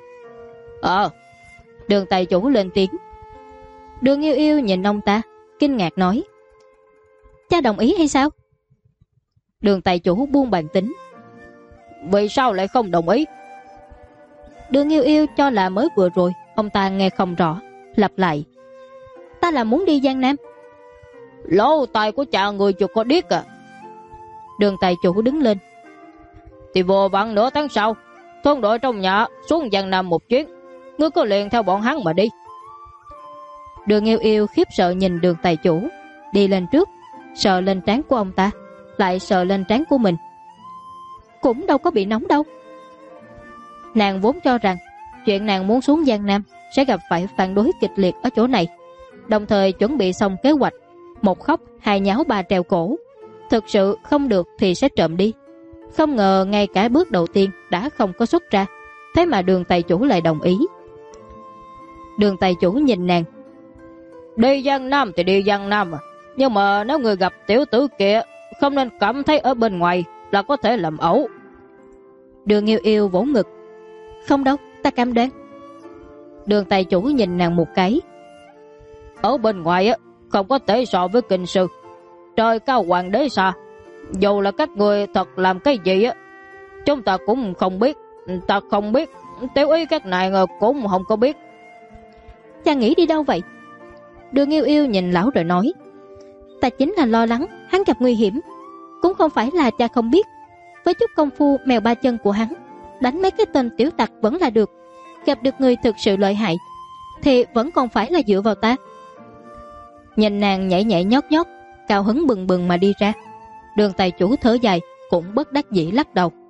Đường tài chủ lên tiếng. Đường Yêu Yêu nhìn ông ta, kinh ngạc nói. Cha đồng ý hay sao? Đường tài chủ buông bàn tính. Vì sao lại không đồng ý? Đường Yêu Yêu cho là mới vừa rồi ông ta nghe không rõ, lặp lại. Ta là muốn đi Giang Nam. Lỗ tai của cha người chưa có điếc à? Đường tài chủ đứng lên. Thì vừa vặn nửa tháng sau, thôn đội trong nhà xuống Giang Nam một chuyến, ngươi có liền theo bọn hắn mà đi. Đường Yêu Yêu khiếp sợ nhìn đường tài chủ, đi lên trước, sờ lên trán của ông ta, lại sờ lên trán của mình. Cũng đâu có bị nóng đâu. Nàng vốn cho rằng chuyện nàng muốn xuống Giang Nam sẽ gặp phải phản đối kịch liệt ở chỗ này, đồng thời chuẩn bị xong kế hoạch, 1 khóc 2 nháo 3 treo cổ. Thực sự không được thì sẽ trộm đi. Không ngờ ngay cả bước đầu tiên đã không có xuất ra, thế mà đường tài chủ lại đồng ý. Đường tài chủ nhìn nàng. Đi Giang Nam thì đi Giang Nam à, nhưng mà nếu người gặp tiểu tử kia, không nên cảm thấy ở bên ngoài là có thể làm ẩu. Đường Yêu Yêu vỗ ngực. Không đâu, ta cam đoan. Đường tài chủ nhìn nàng một cái. Ở bên ngoài á, không có thể so với kinh sư. Trời cao hoàng đế xa, dù là các người thật làm cái gì á, chúng ta cũng không biết. Ta không biết, tiểu ý các này cũng không có biết. Cha nghĩ đi đâu vậy? Đường Yêu Yêu nhìn lão rồi nói. Ta chính là lo lắng hắn gặp nguy hiểm. Cũng không phải là cha không biết, với chút công phu mèo 3 chân của hắn, đánh mấy cái tên tiểu tặc vẫn là được. Gặp được người thực sự lợi hại thì vẫn còn phải là dựa vào ta. Nhìn nàng nhảy nhảy nhót nhót, cao hứng bừng bừng mà đi ra. Đường tài chủ thở dài, cũng bất đắc dĩ lắc đầu.